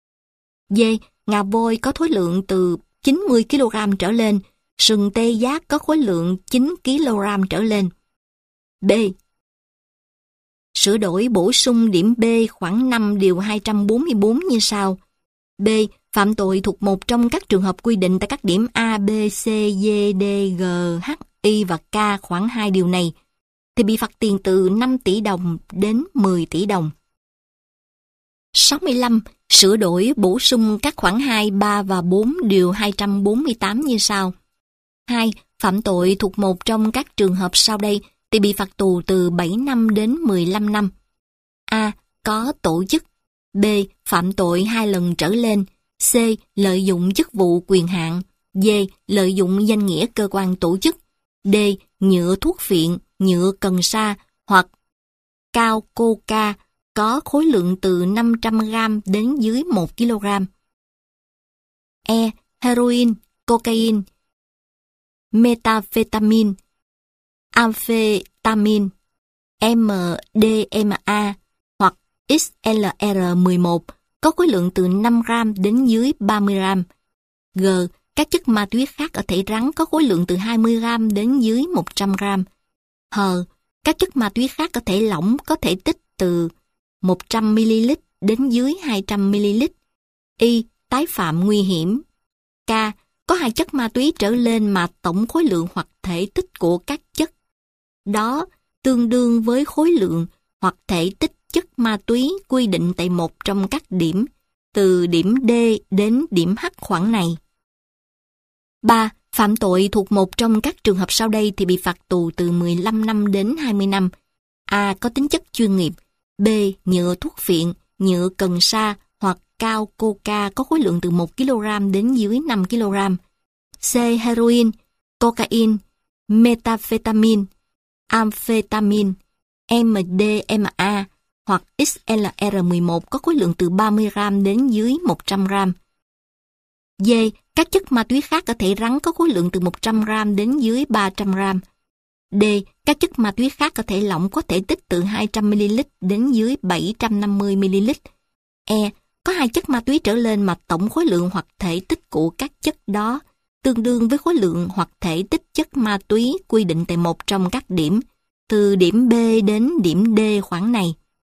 D. Ngà voi có khối lượng từ 90 kg trở lên, sừng tê giác có khối lượng 9 kg trở lên. B. Sửa đổi bổ sung điểm B khoảng 5 điều 244 như sau. B. Phạm tội thuộc một trong các trường hợp quy định tại các điểm A, B, C, D, D, G, H, I và K khoảng 2 điều này thì bị phạt tiền từ 5 tỷ đồng đến 10 tỷ đồng. 65. Sửa đổi bổ sung các khoản 2, 3 và 4 điều 248 như sau. 2. Phạm tội thuộc một trong các trường hợp sau đây thì bị phạt tù từ 7 năm đến 15 năm. A. Có tổ chức. B. Phạm tội 2 lần trở lên. C. Lợi dụng chức vụ, quyền hạn. D. Lợi dụng danh nghĩa cơ quan tổ chức. D. Nhựa thuốc phiện, nhựa cần sa hoặc cao coca có khối lượng từ 500 gram đến dưới 1 kg. E. Heroin, cocaine, methamphetamine, amphetamine, MDMA hoặc XLR11 có khối lượng từ 5 gram đến dưới 30 gram. G. Các chất ma túy khác ở thể rắn có khối lượng từ 20 gram đến dưới 100 gram. H. Các chất ma túy khác ở thể lỏng có thể tích từ 100 ml đến dưới 200 ml. Y. Tái phạm nguy hiểm. K. Có 2 chất ma túy trở lên mà tổng khối lượng hoặc thể tích của các chất đó tương đương với khối lượng hoặc thể tích chất ma túy quy định tại một trong các điểm từ điểm D đến điểm H khoảng này. 3. Phạm tội thuộc một trong các trường hợp sau đây thì bị phạt tù từ 15 năm đến 20 năm. A. Có tính chất chuyên nghiệp. B. Nhựa thuốc phiện, nhựa cần sa hoặc cao coca có khối lượng từ 1 kg đến dưới 5 kg. C. Heroin, cocaine, methamphetamine, amphetamine, MDMA hoặc XLR11 có khối lượng từ 30 gram đến dưới 100 gram. D. Các chất ma túy khác ở thể rắn có khối lượng từ 100 gram đến dưới 300 gram. D. Các chất ma túy khác ở thể lỏng có thể tích từ 200 ml đến dưới 750 ml. E. Có 2 chất ma túy trở lên mà tổng khối lượng hoặc thể tích của các chất đó tương đương với khối lượng hoặc thể tích chất ma túy quy định tại một trong các điểm từ điểm B đến điểm D khoảng này.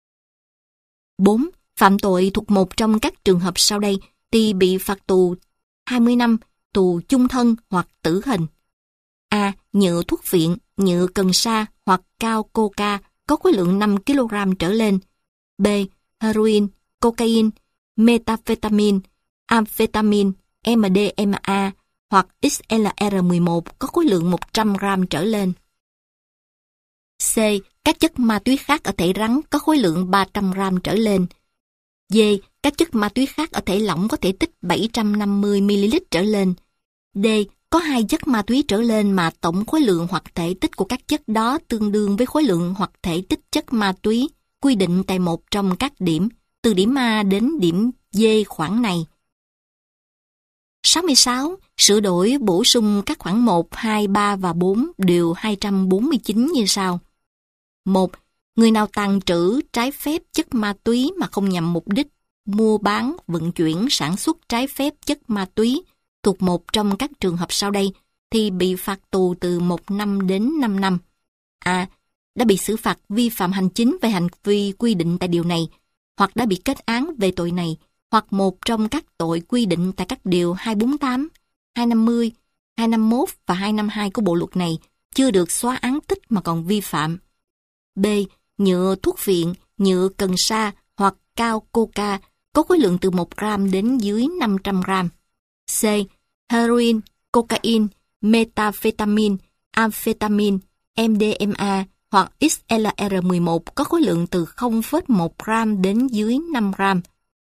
4. Phạm tội thuộc một trong các trường hợp sau đây thì bị phạt tù 20 năm, tù chung thân hoặc tử hình. A. Nhựa thuốc phiện, nhựa cần sa hoặc cao coca có khối lượng 5 kg trở lên. B. Heroin, cocaine, methamphetamine, amphetamine, MDMA hoặc XLR11 có khối lượng 100 gram trở lên. C. Các chất ma túy khác ở thể rắn có khối lượng 300 gram trở lên. D. Các chất ma túy khác ở thể lỏng có thể tích 750 ml trở lên. D. Có 2 chất ma túy trở lên mà tổng khối lượng hoặc thể tích của các chất đó tương đương với khối lượng hoặc thể tích chất ma túy quy định tại một trong các điểm từ điểm A đến điểm D khoảng này. 66. Sửa đổi bổ sung các khoản 1, 2, 3 và 4 điều 249 như sau. 1. Người nào tàng trữ trái phép chất ma túy mà không nhằm mục đích mua bán, vận chuyển, sản xuất trái phép chất ma túy thuộc một trong các trường hợp sau đây thì bị phạt tù từ 1 năm đến 5 năm. A. Đã bị xử phạt vi phạm hành chính về hành vi quy định tại điều này, hoặc đã bị kết án về tội này, hoặc một trong các tội quy định tại các điều 248, 250, 251 và 252 của bộ luật này chưa được xóa án tích mà còn vi phạm. B. Nhựa thuốc phiện, nhựa cần sa hoặc cao coca có khối lượng từ 1 gram đến dưới 500 gram. C. Heroin, cocaine, methamphetamine, amphetamine, MDMA hoặc XLR11 có khối lượng từ 0,1 gram đến dưới 5 gram.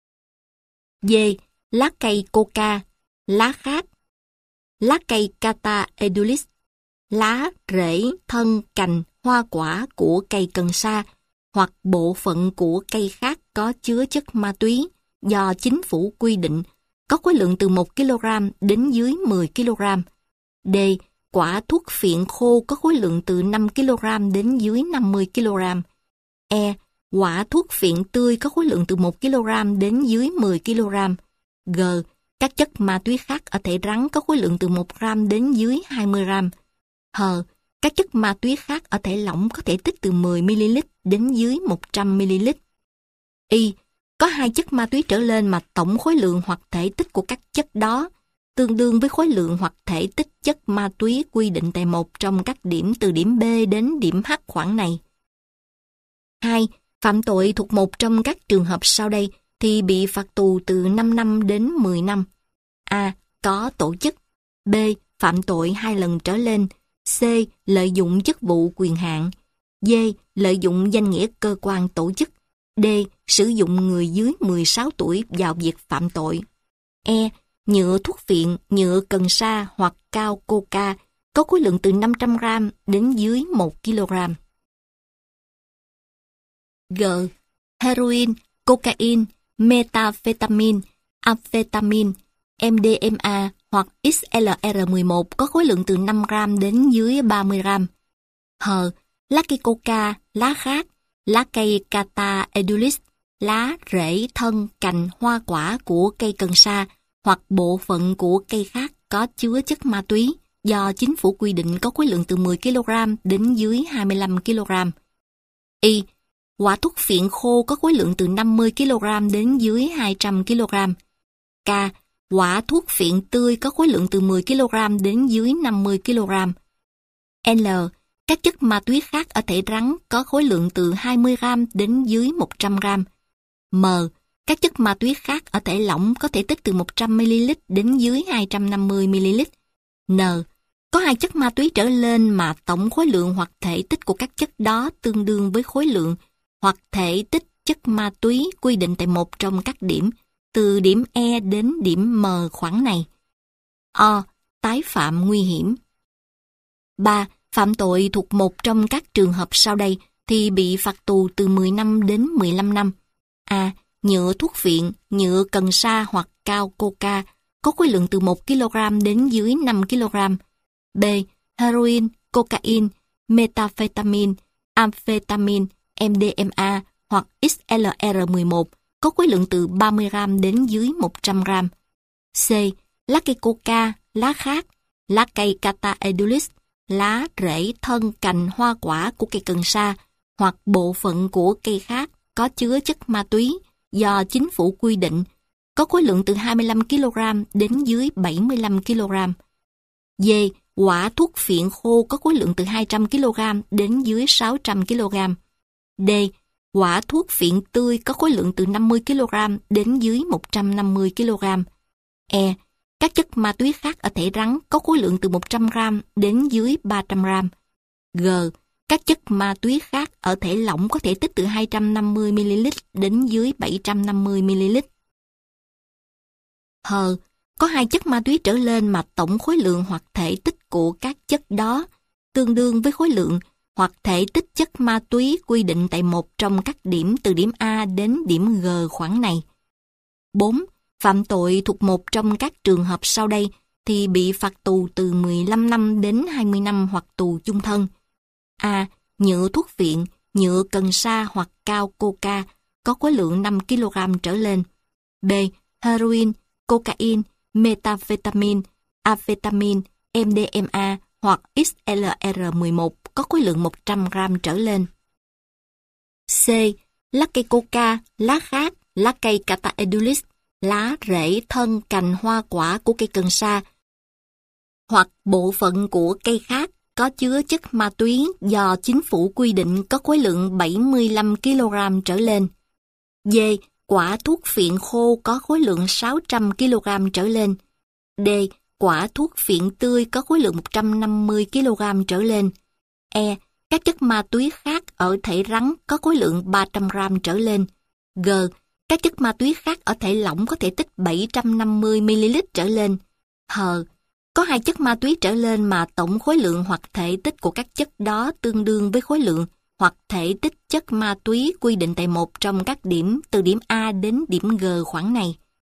D. Lá cây coca, lá khác, lá cây Cata edulis, lá, rễ, thân, cành, hoa quả của cây cần sa hoặc bộ phận của cây khác có chứa chất ma túy do chính phủ quy định có khối lượng từ 1 kg đến dưới 10 kg. D. Quả thuốc phiện khô có khối lượng từ 5 kg đến dưới 50 kg. E. Quả thuốc phiện tươi có khối lượng từ 1 kg đến dưới 10 kg. G. Các chất ma túy khác ở thể rắn có khối lượng từ 1 gram đến dưới 20 gram. H. Các chất ma túy khác ở thể lỏng có thể tích từ 10 ml đến dưới 100 ml. Y. Có 2 chất ma túy trở lên mà tổng khối lượng hoặc thể tích của các chất đó tương đương với khối lượng hoặc thể tích chất ma túy quy định tại một trong các điểm từ điểm B đến điểm H khoảng này. 2. Phạm tội thuộc một trong các trường hợp sau đây thì bị phạt tù từ 5 năm đến 10 năm. A. Có tổ chức. B. Phạm tội 2 lần trở lên. C. Lợi dụng chức vụ quyền hạn. D. Lợi dụng danh nghĩa cơ quan tổ chức. D. Sử dụng người dưới 16 tuổi vào việc phạm tội. E. Nhựa thuốc phiện, nhựa cần sa hoặc cao coca có khối lượng từ 500 gram đến dưới 1 kg. G. heroin, cocaine, methamphetamine, amphetamine, MDMA hoặc XLR11 có khối lượng từ 5 gram đến dưới 30 gram. Lá cây coca, lá khác, lá cây Cata edulis, lá, rễ, thân, cành, hoa quả của cây cần sa hoặc bộ phận của cây khác có chứa chất ma túy do chính phủ quy định có khối lượng từ 10 kg đến dưới 25 kg. Quả thuốc phiện khô có khối lượng từ 50 kg đến dưới 200 kg. Quả thuốc phiện tươi có khối lượng từ 10 kg đến dưới 50 kg. Các chất ma túy khác ở thể rắn có khối lượng từ 20 g đến dưới 100 g. Các chất ma túy khác ở thể lỏng có thể tích từ 100ml đến dưới 250ml. Có 2 chất ma túy trở lên mà tổng khối lượng hoặc thể tích của các chất đó tương đương với khối lượng hoặc thể tích chất ma túy quy định tại một trong các điểm, từ điểm E đến điểm M khoảng này. Tái phạm nguy hiểm. 3. Phạm tội thuộc một trong các trường hợp sau đây thì bị phạt tù từ 10 năm đến 15 năm. A. Nhựa thuốc phiện, nhựa cần sa hoặc cao coca có khối lượng từ 1 kg đến dưới 5 kg. B. Heroin, cocaine, methamphetamine, amphetamine, MDMA hoặc XLR11 có khối lượng từ 30 g đến dưới 100 g. C. Lá cây coca, lá khác, lá cây Cata edulis, lá, rễ, thân, cành, hoa quả của cây cần sa hoặc bộ phận của cây khác có chứa chất ma túy do chính phủ quy định có khối lượng từ 25 kg đến dưới 75 kg. D. Quả thuốc phiện khô có khối lượng từ 200 kg đến dưới 600 kg. D. Quả thuốc phiện tươi có khối lượng từ 50 kg đến dưới 150 kg. E. Các chất ma túy khác ở thể rắn có khối lượng từ 100 g đến dưới 300 g. G. Các chất ma túy khác ở thể lỏng có thể tích từ 250ml đến dưới 750ml. H. Có 2 chất ma túy trở lên mà tổng khối lượng hoặc thể tích của các chất đó tương đương với khối lượng hoặc thể tích chất ma túy quy định tại một trong các điểm từ điểm A đến điểm G khoảng này. 4. Phạm tội thuộc một trong các trường hợp sau đây thì bị phạt tù từ 15 năm đến 20 năm hoặc tù chung thân. A. Nhựa thuốc phiện, nhựa cần sa hoặc cao coca có khối lượng 5 kg trở lên. B. Heroin, cocaine, methamphetamine, amphetamine, MDMA hoặc XLR11 có khối lượng 100 g trở lên. C. Lá cây coca, lá khác, lá cây Cata edulis, lá, rễ, thân, cành, hoa quả của cây cần sa hoặc bộ phận của cây khác có chứa chất ma túy do chính phủ quy định có khối lượng 75 kg trở lên. D. Quả thuốc phiện khô có khối lượng 600 kg trở lên. D. Quả thuốc phiện tươi có khối lượng 150 kg trở lên. E. Các chất ma túy khác ở thể rắn có khối lượng 300 g trở lên. G. Các chất ma túy khác ở thể lỏng có thể tích 750ml trở lên. H. Có 2 chất ma túy trở lên mà tổng khối lượng hoặc thể tích của các chất đó tương đương với khối lượng hoặc thể tích chất ma túy quy định tại một trong các điểm từ điểm A đến điểm G khoảng này.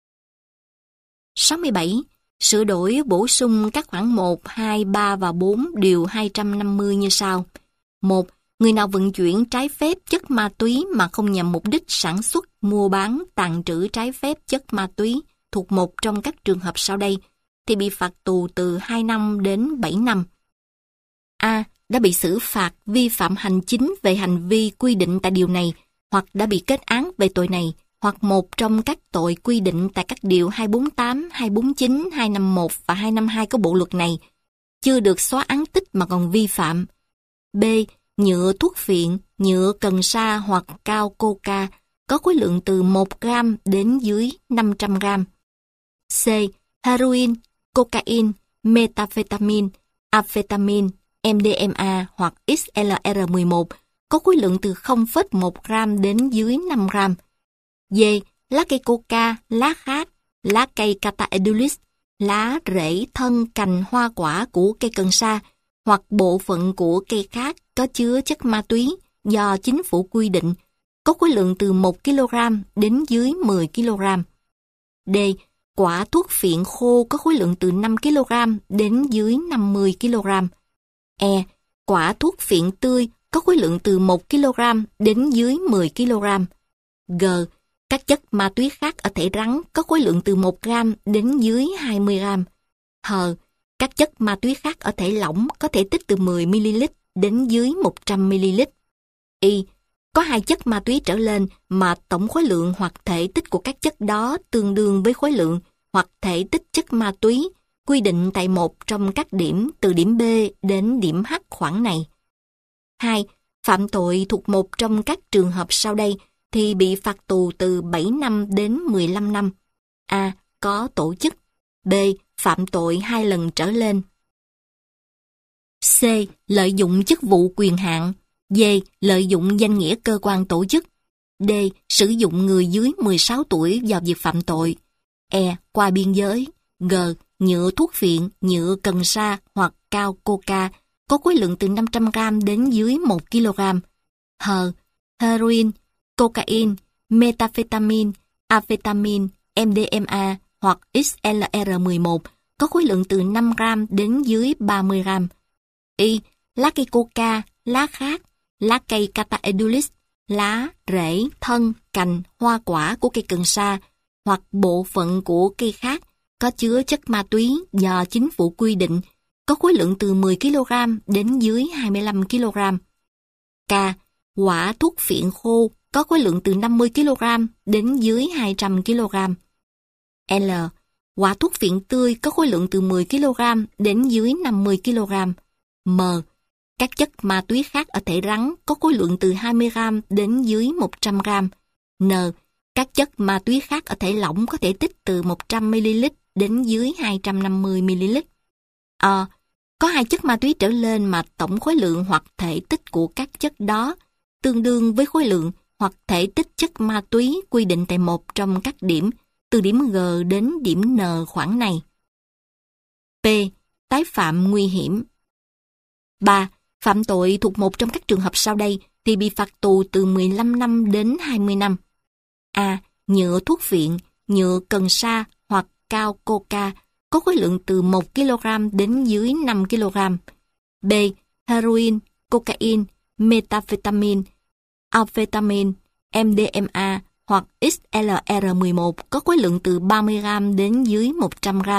67. Sửa đổi bổ sung các khoản 1, 2, 3 và 4 điều 250 như sau. 1. Người nào vận chuyển trái phép chất ma túy mà không nhằm mục đích sản xuất, mua bán, tàng trữ trái phép chất ma túy thuộc một trong các trường hợp sau đây thì bị phạt tù từ 2 năm đến 7 năm. A. Đã bị xử phạt vi phạm hành chính về hành vi quy định tại điều này hoặc đã bị kết án về tội này hoặc một trong các tội quy định tại các điều 248, 249, 251 và 252 của bộ luật này, chưa được xóa án tích mà còn vi phạm. B. Nhựa thuốc phiện, nhựa cần sa hoặc cao coca có khối lượng từ 1 gram đến dưới 500 gram. C. Heroin, cocaine, methamphetamine, amphetamine, MDMA hoặc XLR11 có khối lượng từ 0,1 gram đến dưới 5 gram. D. Lá cây coca, lá khác, lá cây Cata edulis, lá, rễ, thân, cành, hoa quả của cây cần sa hoặc bộ phận của cây khác có chứa chất ma túy do chính phủ quy định có khối lượng từ 1 kg đến dưới 10 kg. D. Quả thuốc phiện khô có khối lượng từ 5 kg đến dưới 50 kg. E. Quả thuốc phiện tươi có khối lượng từ 1 kg đến dưới 10 kg. G. Các chất ma túy khác ở thể rắn có khối lượng từ 1 gram đến dưới 20 gram. H. Các chất ma túy khác ở thể lỏng có thể tích từ 10 ml đến dưới 100 ml. Y. Có hai chất ma túy trở lên mà tổng khối lượng hoặc thể tích của các chất đó tương đương với khối lượng hoặc thể tích chất ma túy quy định tại một trong các điểm từ điểm B đến điểm H khoảng này. 2. Phạm tội thuộc một trong các trường hợp sau đây thì bị phạt tù từ 7 năm đến 15 năm. A. Có tổ chức. B. Phạm tội 2 lần trở lên. C. Lợi dụng chức vụ quyền hạn. D. Lợi dụng danh nghĩa cơ quan tổ chức. D. Sử dụng người dưới 16 tuổi vào việc phạm tội. E. Qua biên giới. G. Nhựa thuốc phiện, nhựa cần sa hoặc cao coca có khối lượng từ 500 gram đến dưới 1 kg. H. Heroin, cocaine, methamphetamine, amphetamine, MDMA hoặc XLR11 có khối lượng từ 5 gram đến dưới 30 gram. Y. Lá cây coca, lá khác, lá cây Cata edulis, lá, rễ, thân, cành, hoa quả của cây cần sa hoặc bộ phận của cây khác có chứa chất ma túy do chính phủ quy định có khối lượng từ 10 kg đến dưới 25 kg. K. Quả thuốc phiện khô có khối lượng từ 50 kg đến dưới 200 kg. L. Quả thuốc phiện tươi có khối lượng từ 10 kg đến dưới 50 kg. M. Các chất ma túy khác ở thể rắn có khối lượng từ 20 g đến dưới 100 g. N. Các chất ma túy khác ở thể lỏng có thể tích từ 100 ml đến dưới 250 ml. O. Có hai chất ma túy trở lên mà tổng khối lượng hoặc thể tích của các chất đó tương đương với khối lượng hoặc thể tích chất ma túy quy định tại một trong các điểm từ điểm G đến điểm N khoảng này. P. Tái phạm nguy hiểm. 3. Phạm tội thuộc một trong các trường hợp sau đây thì bị phạt tù từ 15 năm đến 20 năm. A. Nhựa thuốc phiện, nhựa cần sa hoặc cao coca có khối lượng từ 1 kg đến dưới 5 kg. B. Heroin, cocaine, methamphetamine, amphetamine, MDMA hoặc XLR11 có khối lượng từ 30 g đến dưới 100 g.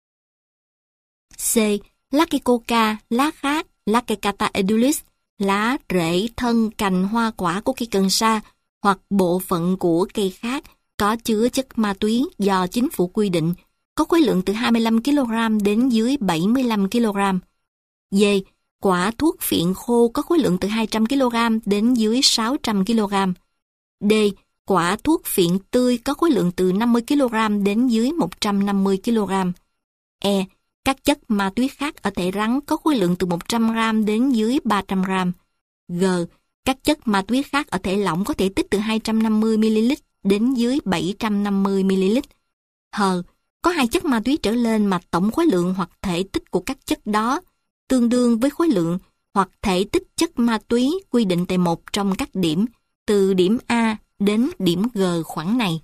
C. Lá cây coca, lá khác, lá cây Cata edulis, lá, rễ, thân, cành, hoa quả của cây cần sa hoặc bộ phận của cây khác có chứa chất ma túy do chính phủ quy định có khối lượng từ 25 kg đến dưới 75 kg. D. Quả thuốc phiện khô có khối lượng từ 200 kg đến dưới 600 kg. D. Quả thuốc phiện tươi có khối lượng từ 50 kg đến dưới 150 kg. E. Các chất ma túy khác ở thể rắn có khối lượng từ 100 g đến dưới 300 g. G. Các chất ma túy khác ở thể lỏng có thể tích từ 250 ml đến dưới 750 ml. H. Có hai chất ma túy trở lên mà tổng khối lượng hoặc thể tích của các chất đó tương đương với khối lượng hoặc thể tích chất ma túy quy định tại một trong các điểm từ điểm A đến điểm G khoảng này.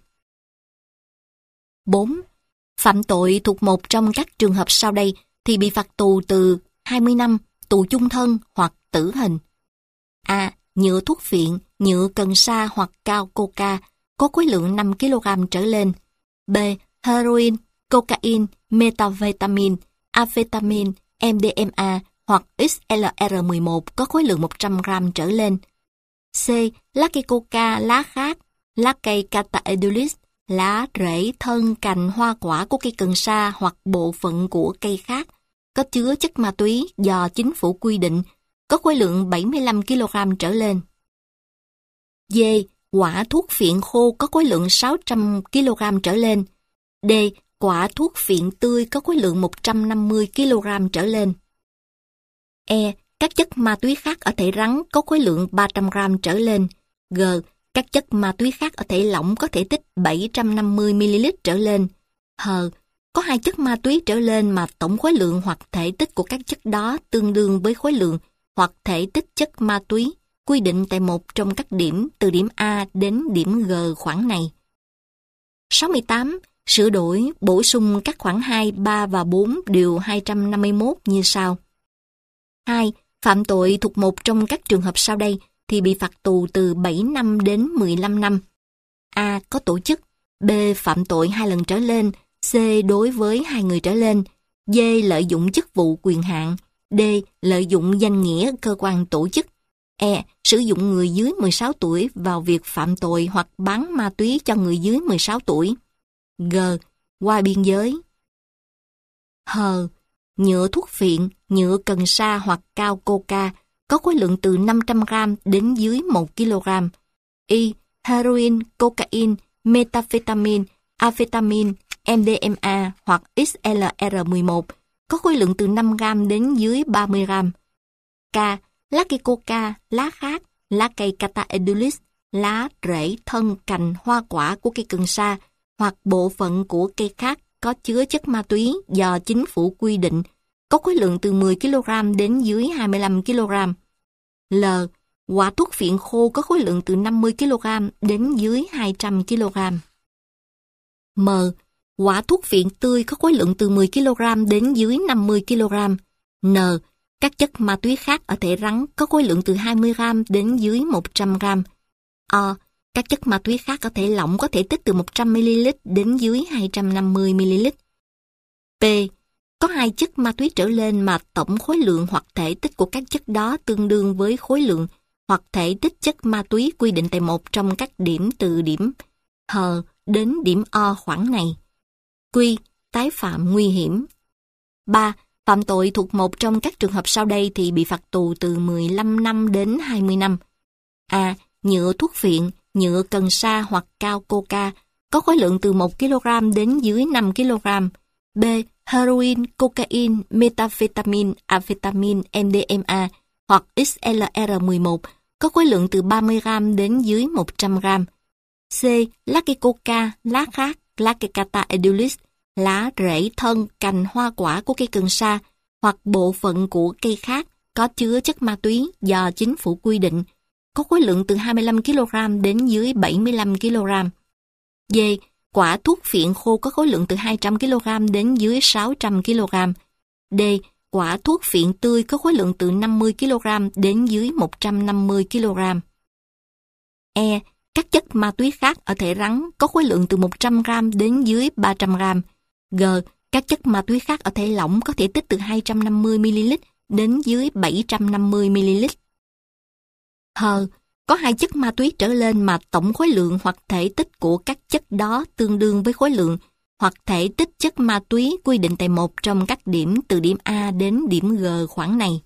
4. Phạm tội thuộc một trong các trường hợp sau đây thì bị phạt tù từ 20 năm, tù chung thân hoặc tử hình. A. Nhựa thuốc phiện, nhựa cần sa hoặc cao coca có khối lượng 5 kg trở lên. B. Heroin, cocaine, methamphetamine, amphetamine, MDMA hoặc XLR11 có khối lượng 100 g trở lên. C. Lá cây coca, lá khác, lá cây Cata edulis, lá, rễ, thân, cành, hoa quả của cây cần sa hoặc bộ phận của cây khác có chứa chất ma túy do chính phủ quy định có khối lượng 75 kg trở lên. D. Quả thuốc phiện khô có khối lượng 600 kg trở lên. D. Quả thuốc phiện tươi có khối lượng 150 kg trở lên. E. Các chất ma túy khác ở thể rắn có khối lượng 300 g trở lên. G. Các chất ma túy khác ở thể lỏng có thể tích 750 ml trở lên. H. Có hai chất ma túy trở lên mà tổng khối lượng hoặc thể tích của các chất đó tương đương với khối lượng hoặc thể tích chất ma túy quy định tại một trong các điểm từ điểm A đến điểm G khoản này. 68. Sửa đổi, bổ sung các khoản 2, 3 và 4 điều 251 như sau. 2. Phạm tội thuộc một trong các trường hợp sau đây thì bị phạt tù từ 7 năm đến 15 năm. A. Có tổ chức. B. Phạm tội 2 lần trở lên. C. Đối với 2 người trở lên. D. Lợi dụng chức vụ quyền hạn. D. Lợi dụng danh nghĩa cơ quan tổ chức. E. Sử dụng người dưới 16 tuổi vào việc phạm tội hoặc bán ma túy cho người dưới 16 tuổi. G. Qua biên giới. H. Nhựa thuốc phiện, nhựa cần sa hoặc cao coca có khối lượng từ 500g đến dưới 1 kg. Y. Heroin, cocaine, methamphetamine, amphetamine, MDMA hoặc XLR11 có khối lượng từ 5g đến dưới 30g. K. Lá cây coca, lá khác, lá cây Cata edulis, lá, rễ, thân, cành, hoa quả của cây cần sa hoặc bộ phận của cây khác có chứa chất ma túy do chính phủ quy định có khối lượng từ 10 kg đến dưới 25 kg. L. Quả thuốc phiện khô có khối lượng từ 50 kg đến dưới 200 kg. M. Quả thuốc phiện tươi có khối lượng từ 10 kg đến dưới 50 kg. N. Các chất ma túy khác ở thể rắn có khối lượng từ 20g đến dưới 100g. O. Các chất ma túy khác ở thể lỏng có thể tích từ 100ml đến dưới 250ml. P. Có 2 chất ma túy trở lên mà tổng khối lượng hoặc thể tích của các chất đó tương đương với khối lượng hoặc thể tích chất ma túy quy định tại một trong các điểm từ điểm H đến điểm O khoản này. Q. Tái phạm nguy hiểm. 3. Phạm tội thuộc một trong các trường hợp sau đây thì bị phạt tù từ 15 năm đến 20 năm. A. Nhựa thuốc phiện, nhựa cần sa hoặc cao coca có khối lượng từ 1 kg đến dưới 5 kg. B. Heroin, cocaine, methamphetamine, amphetamine, MDMA hoặc XLR11 có khối lượng từ 30g đến dưới 100g. C. Lá cây coca, lá khác, lá cây Cata edulis, lá, rễ, thân, cành, hoa quả của cây cần sa hoặc bộ phận của cây khác có chứa chất ma túy do chính phủ quy định có khối lượng từ 25 kg đến dưới 75 kg. D. Quả thuốc phiện khô có khối lượng từ 200 kg đến dưới 600 kg. D. Quả thuốc phiện tươi có khối lượng từ 50 kg đến dưới 150 kg. E. Các chất ma túy khác ở thể rắn có khối lượng từ 100g đến dưới 300g. G. Các chất ma túy khác ở thể lỏng có thể tích từ 250ml đến dưới 750ml. H. Có 2 chất ma túy trở lên mà tổng khối lượng hoặc thể tích của các chất đó tương đương với khối lượng hoặc thể tích chất ma túy quy định tại một trong các điểm từ điểm A đến điểm G khoản này.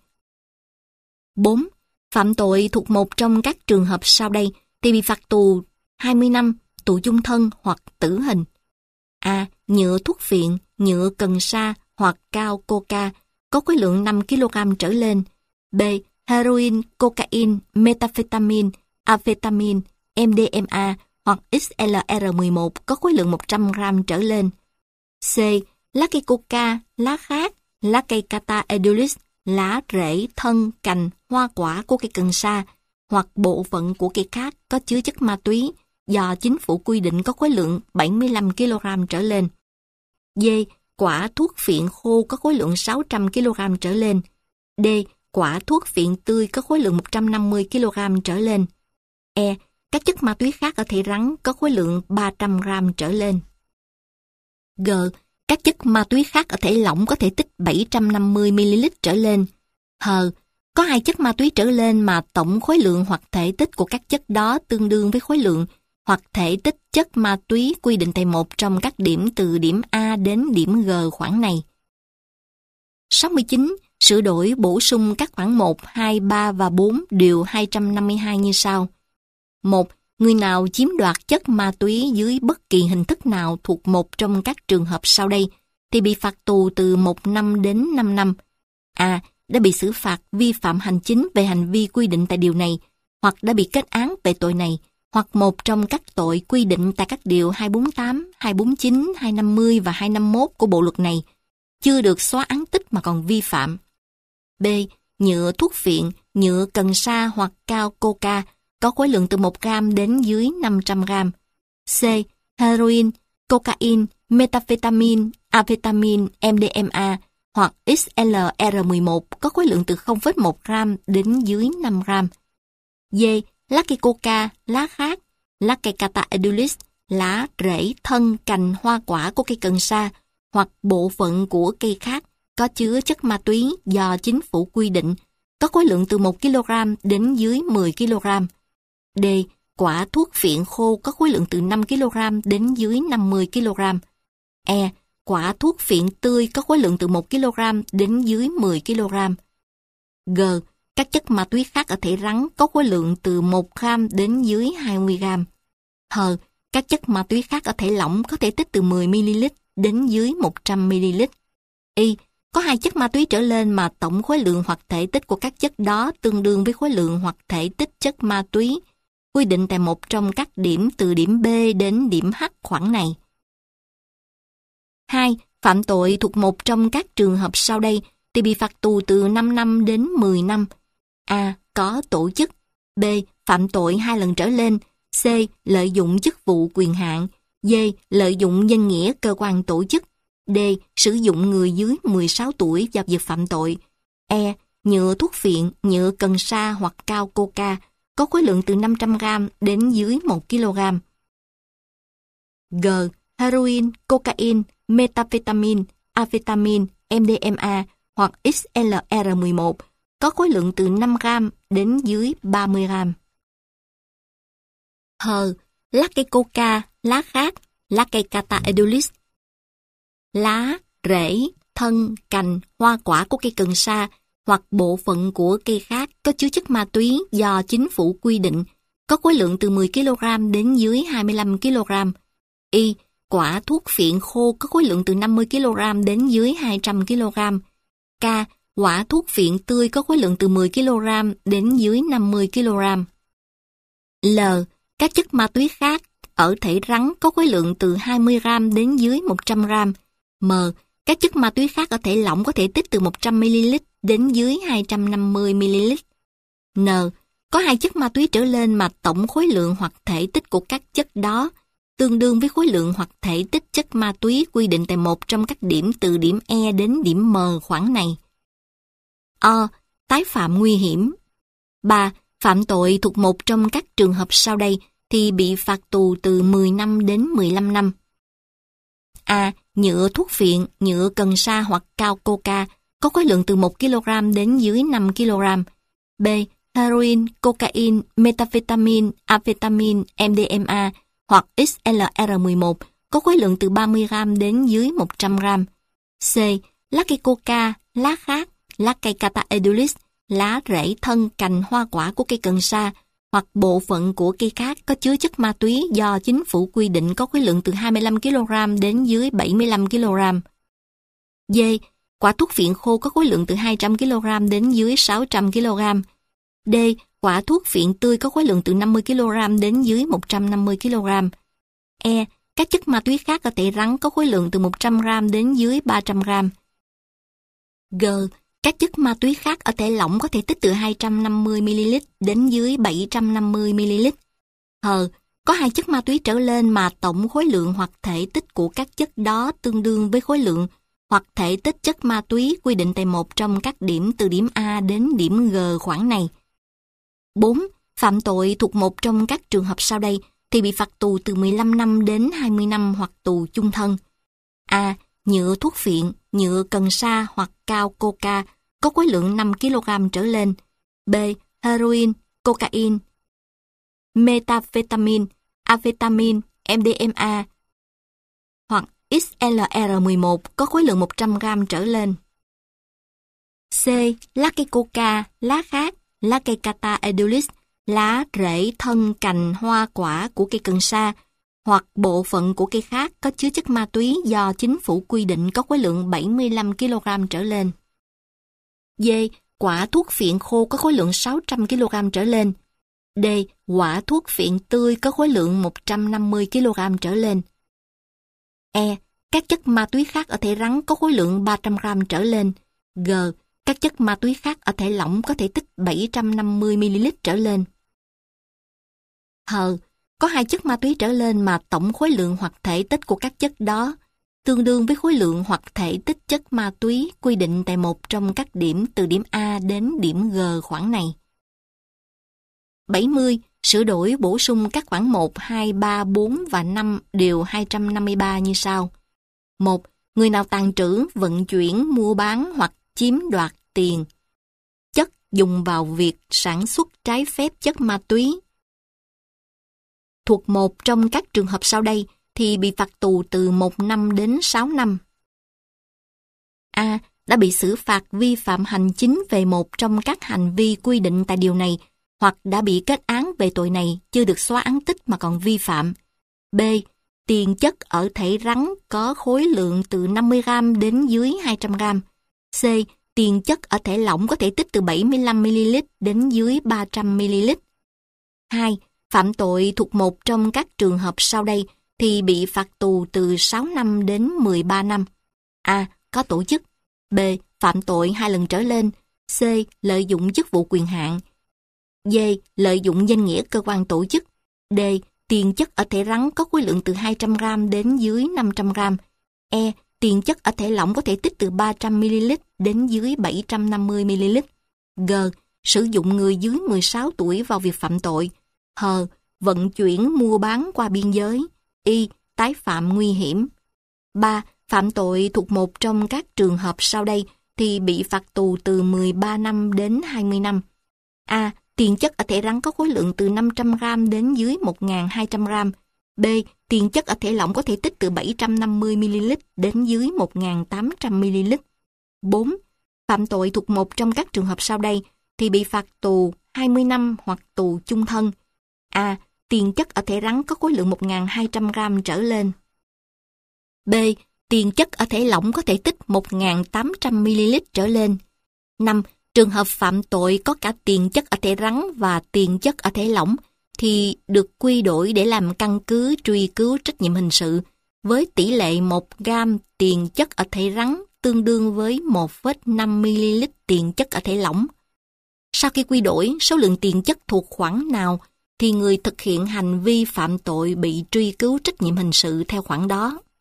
4. Phạm tội thuộc một trong các trường hợp sau đây thì bị phạt tù 20 năm, tù chung thân hoặc tử hình. A. Nhựa thuốc phiện, nhựa cần sa hoặc cao coca có khối lượng 5 kg trở lên. B. Heroin, cocaine, methamphetamine, amphetamine, MDMA hoặc XLR11 có khối lượng 100g trở lên. C. Lá cây coca, lá khác, lá cây Cata edulis, lá, rễ, thân, cành, hoa quả của cây cần sa hoặc bộ phận của cây khác có chứa chất ma túy do chính phủ quy định có khối lượng 75 kg trở lên. D. Quả thuốc phiện khô có khối lượng 600 kg trở lên. D. Quả thuốc phiện tươi có khối lượng 150 kg trở lên. E. Các chất ma túy khác ở thể rắn có khối lượng 300g trở lên. G. Các chất ma túy khác ở thể lỏng có thể tích 750ml trở lên. H. Có 2 chất ma túy trở lên mà tổng khối lượng hoặc thể tích của các chất đó tương đương với khối lượng hoặc thể tích chất ma túy quy định tại một trong các điểm từ điểm A đến điểm G khoản này. 69. Sửa đổi bổ sung các khoản 1, 2, 3 và 4 điều 252 như sau. 1. Người nào chiếm đoạt chất ma túy dưới bất kỳ hình thức nào thuộc một trong các trường hợp sau đây thì bị phạt tù từ 1 năm đến 5 năm. A. Đã bị xử phạt vi phạm hành chính về hành vi quy định tại điều này, hoặc đã bị kết án về tội này, hoặc một trong các tội quy định tại các điều 248, 249, 250 và 251 của bộ luật này, chưa được xóa án tích mà còn vi phạm. B. Nhựa thuốc phiện, nhựa cần sa hoặc cao coca có khối lượng từ 1 gram đến dưới 500 gram. C. Heroin, cocaine, methamphetamine, amphetamine, MDMA hoặc XLR11 có khối lượng từ 0,1 gram đến dưới 5 gram. D. Lá cây coca, lá khác, lá cây Cata edulis, lá, rễ, thân, cành, hoa quả của cây cần sa hoặc bộ phận của cây khác có chứa chất ma túy do chính phủ quy định, có khối lượng từ 1 kg đến dưới 10 kg. D. Quả thuốc phiện khô có khối lượng từ 5 kg đến dưới 50 kg. E. Quả thuốc phiện tươi có khối lượng từ 1 kg đến dưới 10 kg. G. Các chất ma túy khác ở thể rắn có khối lượng từ 1 gram đến dưới 20 gram. H. Các chất ma túy khác ở thể lỏng có thể tích từ 10ml đến dưới 100ml. Y. Có 2 chất ma túy trở lên mà tổng khối lượng hoặc thể tích của các chất đó tương đương với khối lượng hoặc thể tích chất ma túy quy định tại một trong các điểm từ điểm B đến điểm H khoảng này. 2. Phạm tội thuộc một trong các trường hợp sau đây thì bị phạt tù từ 5 năm đến 10 năm. A. Có tổ chức. B. Phạm tội 2 lần trở lên. C. Lợi dụng chức vụ quyền hạn. D. Lợi dụng danh nghĩa cơ quan tổ chức. D. Sử dụng người dưới 16 tuổi vào việc phạm tội. E. Nhựa thuốc phiện, nhựa cần sa hoặc cao coca có khối lượng từ 500 gram đến dưới 1 kg. G. Heroin, cocaine, methamphetamine, amphetamine, MDMA hoặc XLR11 có khối lượng từ 5 gram đến dưới 30 gram. H. Lá cây coca, lá khác, lá cây Cata edulis, lá, rễ, thân, cành, hoa quả của cây cần sa hoặc bộ phận của cây khác có chứa chất ma túy do chính phủ quy định, có khối lượng từ 10 kg đến dưới 25 kg. Y. Quả thuốc phiện khô có khối lượng từ 50 kg đến dưới 200 kg. K. Quả thuốc phiện tươi có khối lượng từ 10 kg đến dưới 50 kg. L. Các chất ma túy khác ở thể rắn có khối lượng từ 20 g đến dưới 100 g. M. Các chất ma túy khác ở thể lỏng có thể tích từ 100ml đến dưới 250ml. N. Có 2 chất ma túy trở lên mà tổng khối lượng hoặc thể tích của các chất đó tương đương với khối lượng hoặc thể tích chất ma túy quy định tại một trong các điểm từ điểm E đến điểm M khoảng này. O. Tái phạm nguy hiểm. 3. Phạm tội thuộc một trong các trường hợp sau đây thì bị phạt tù từ 10 năm đến 15 năm. A. Nhựa thuốc phiện, nhựa cần sa hoặc cao coca có khối lượng từ 1 kg đến dưới 5 kg. B. Heroin, cocaine, methamphetamine, amphetamine, MDMA hoặc XLR11 có khối lượng từ 30 g đến dưới 100 g. C. Lá cây coca, lá khác, lá cây Cata edulis, lá, rễ, thân, cành, hoa quả của cây cần sa hoặc bộ phận của cây khác có chứa chất ma túy do chính phủ quy định có khối lượng từ 25 kg đến dưới 75 kg. D. Quả thuốc phiện khô có khối lượng từ 200 kg đến dưới 600 kg. D. Quả thuốc phiện tươi có khối lượng từ 50 kg đến dưới 150 kg. E. Các chất ma túy khác ở thể rắn có khối lượng từ 100 g đến dưới 300 g. G. Các chất ma túy khác ở thể lỏng có thể tích từ 250ml đến dưới 750ml. H. Có 2 chất ma túy trở lên mà tổng khối lượng hoặc thể tích của các chất đó tương đương với khối lượng hoặc thể tích chất ma túy quy định tại một trong các điểm từ điểm A đến điểm G khoảng này. 4. Phạm tội thuộc một trong các trường hợp sau đây thì bị phạt tù từ 15 năm đến 20 năm hoặc tù chung thân. A. Nhựa thuốc phiện, nhựa cần sa hoặc cao coca có khối lượng 5 kg trở lên. B. Heroin, cocaine, methamphetamine, amphetamine, MDMA hoặc XLR11 có khối lượng 100 g trở lên. C. Lá cây coca, lá khác, lá cây Cata edulis, lá, rễ, thân, cành, hoa quả của cây cần sa hoặc bộ phận của cây khác có chứa chất ma túy do chính phủ quy định có khối lượng 75 kg trở lên. D. Quả thuốc phiện khô có khối lượng 600 kg trở lên. D. Quả thuốc phiện tươi có khối lượng 150 kg trở lên. E. Các chất ma túy khác ở thể rắn có khối lượng 300 g trở lên. G. Các chất ma túy khác ở thể lỏng có thể tích 750ml trở lên. Có 2 chất ma túy trở lên mà tổng khối lượng hoặc thể tích của các chất đó tương đương với khối lượng hoặc thể tích chất ma túy quy định tại một trong các điểm từ điểm A đến điểm G khoản này. 70. Sửa đổi bổ sung các khoản 1, 2, 3, 4 và 5 điều 253 như sau. 1. Người nào tàng trữ, vận chuyển, mua bán hoặc chiếm đoạt tiền, chất dùng vào việc sản xuất trái phép chất ma túy thuộc một trong các trường hợp sau đây thì bị phạt tù từ 1 năm đến 6 năm. A. Đã bị xử phạt vi phạm hành chính về một trong các hành vi quy định tại điều này hoặc đã bị kết án về tội này chưa được xóa án tích mà còn vi phạm. B. Tiền chất ở thể rắn có khối lượng từ 50g đến dưới 200g. C. Tiền chất ở thể lỏng có thể tích từ 75ml đến dưới 300ml. 2. Phạm tội thuộc một trong các trường hợp sau đây thì bị phạt tù từ 6 năm đến 13 năm. A. Có tổ chức. B. Phạm tội 2 lần trở lên. C. Lợi dụng chức vụ quyền hạn. D. Lợi dụng danh nghĩa cơ quan tổ chức. D. Tiền chất ở thể rắn có khối lượng từ 200g đến dưới 500g. E. Tiền chất ở thể lỏng có thể tích từ 300ml đến dưới 750ml. G. Sử dụng người dưới 16 tuổi vào việc phạm tội. H. Vận chuyển mua bán qua biên giới. Y. Tái phạm nguy hiểm. 3. Phạm tội thuộc một trong các trường hợp sau đây thì bị phạt tù từ 13 năm đến 20 năm. A. Tiền chất ở thể rắn có khối lượng từ 500g đến dưới 1.200g. B. Tiền chất ở thể lỏng có thể tích từ 750ml đến dưới 1.800ml. 4. Phạm tội thuộc một trong các trường hợp sau đây thì bị phạt tù 20 năm hoặc tù chung thân. A. Tiền chất ở thể rắn có khối lượng 1.200g trở lên. B. Tiền chất ở thể lỏng có thể tích 1.800ml trở lên. 5. Trường hợp phạm tội có cả tiền chất ở thể rắn và tiền chất ở thể lỏng thì được quy đổi để làm căn cứ truy cứu trách nhiệm hình sự với tỷ lệ 1 gam tiền chất ở thể rắn tương đương với 1,5ml tiền chất ở thể lỏng. Sau khi quy đổi số lượng tiền chất thuộc khoản nào thì người thực hiện hành vi phạm tội bị truy cứu trách nhiệm hình sự theo khoản đó.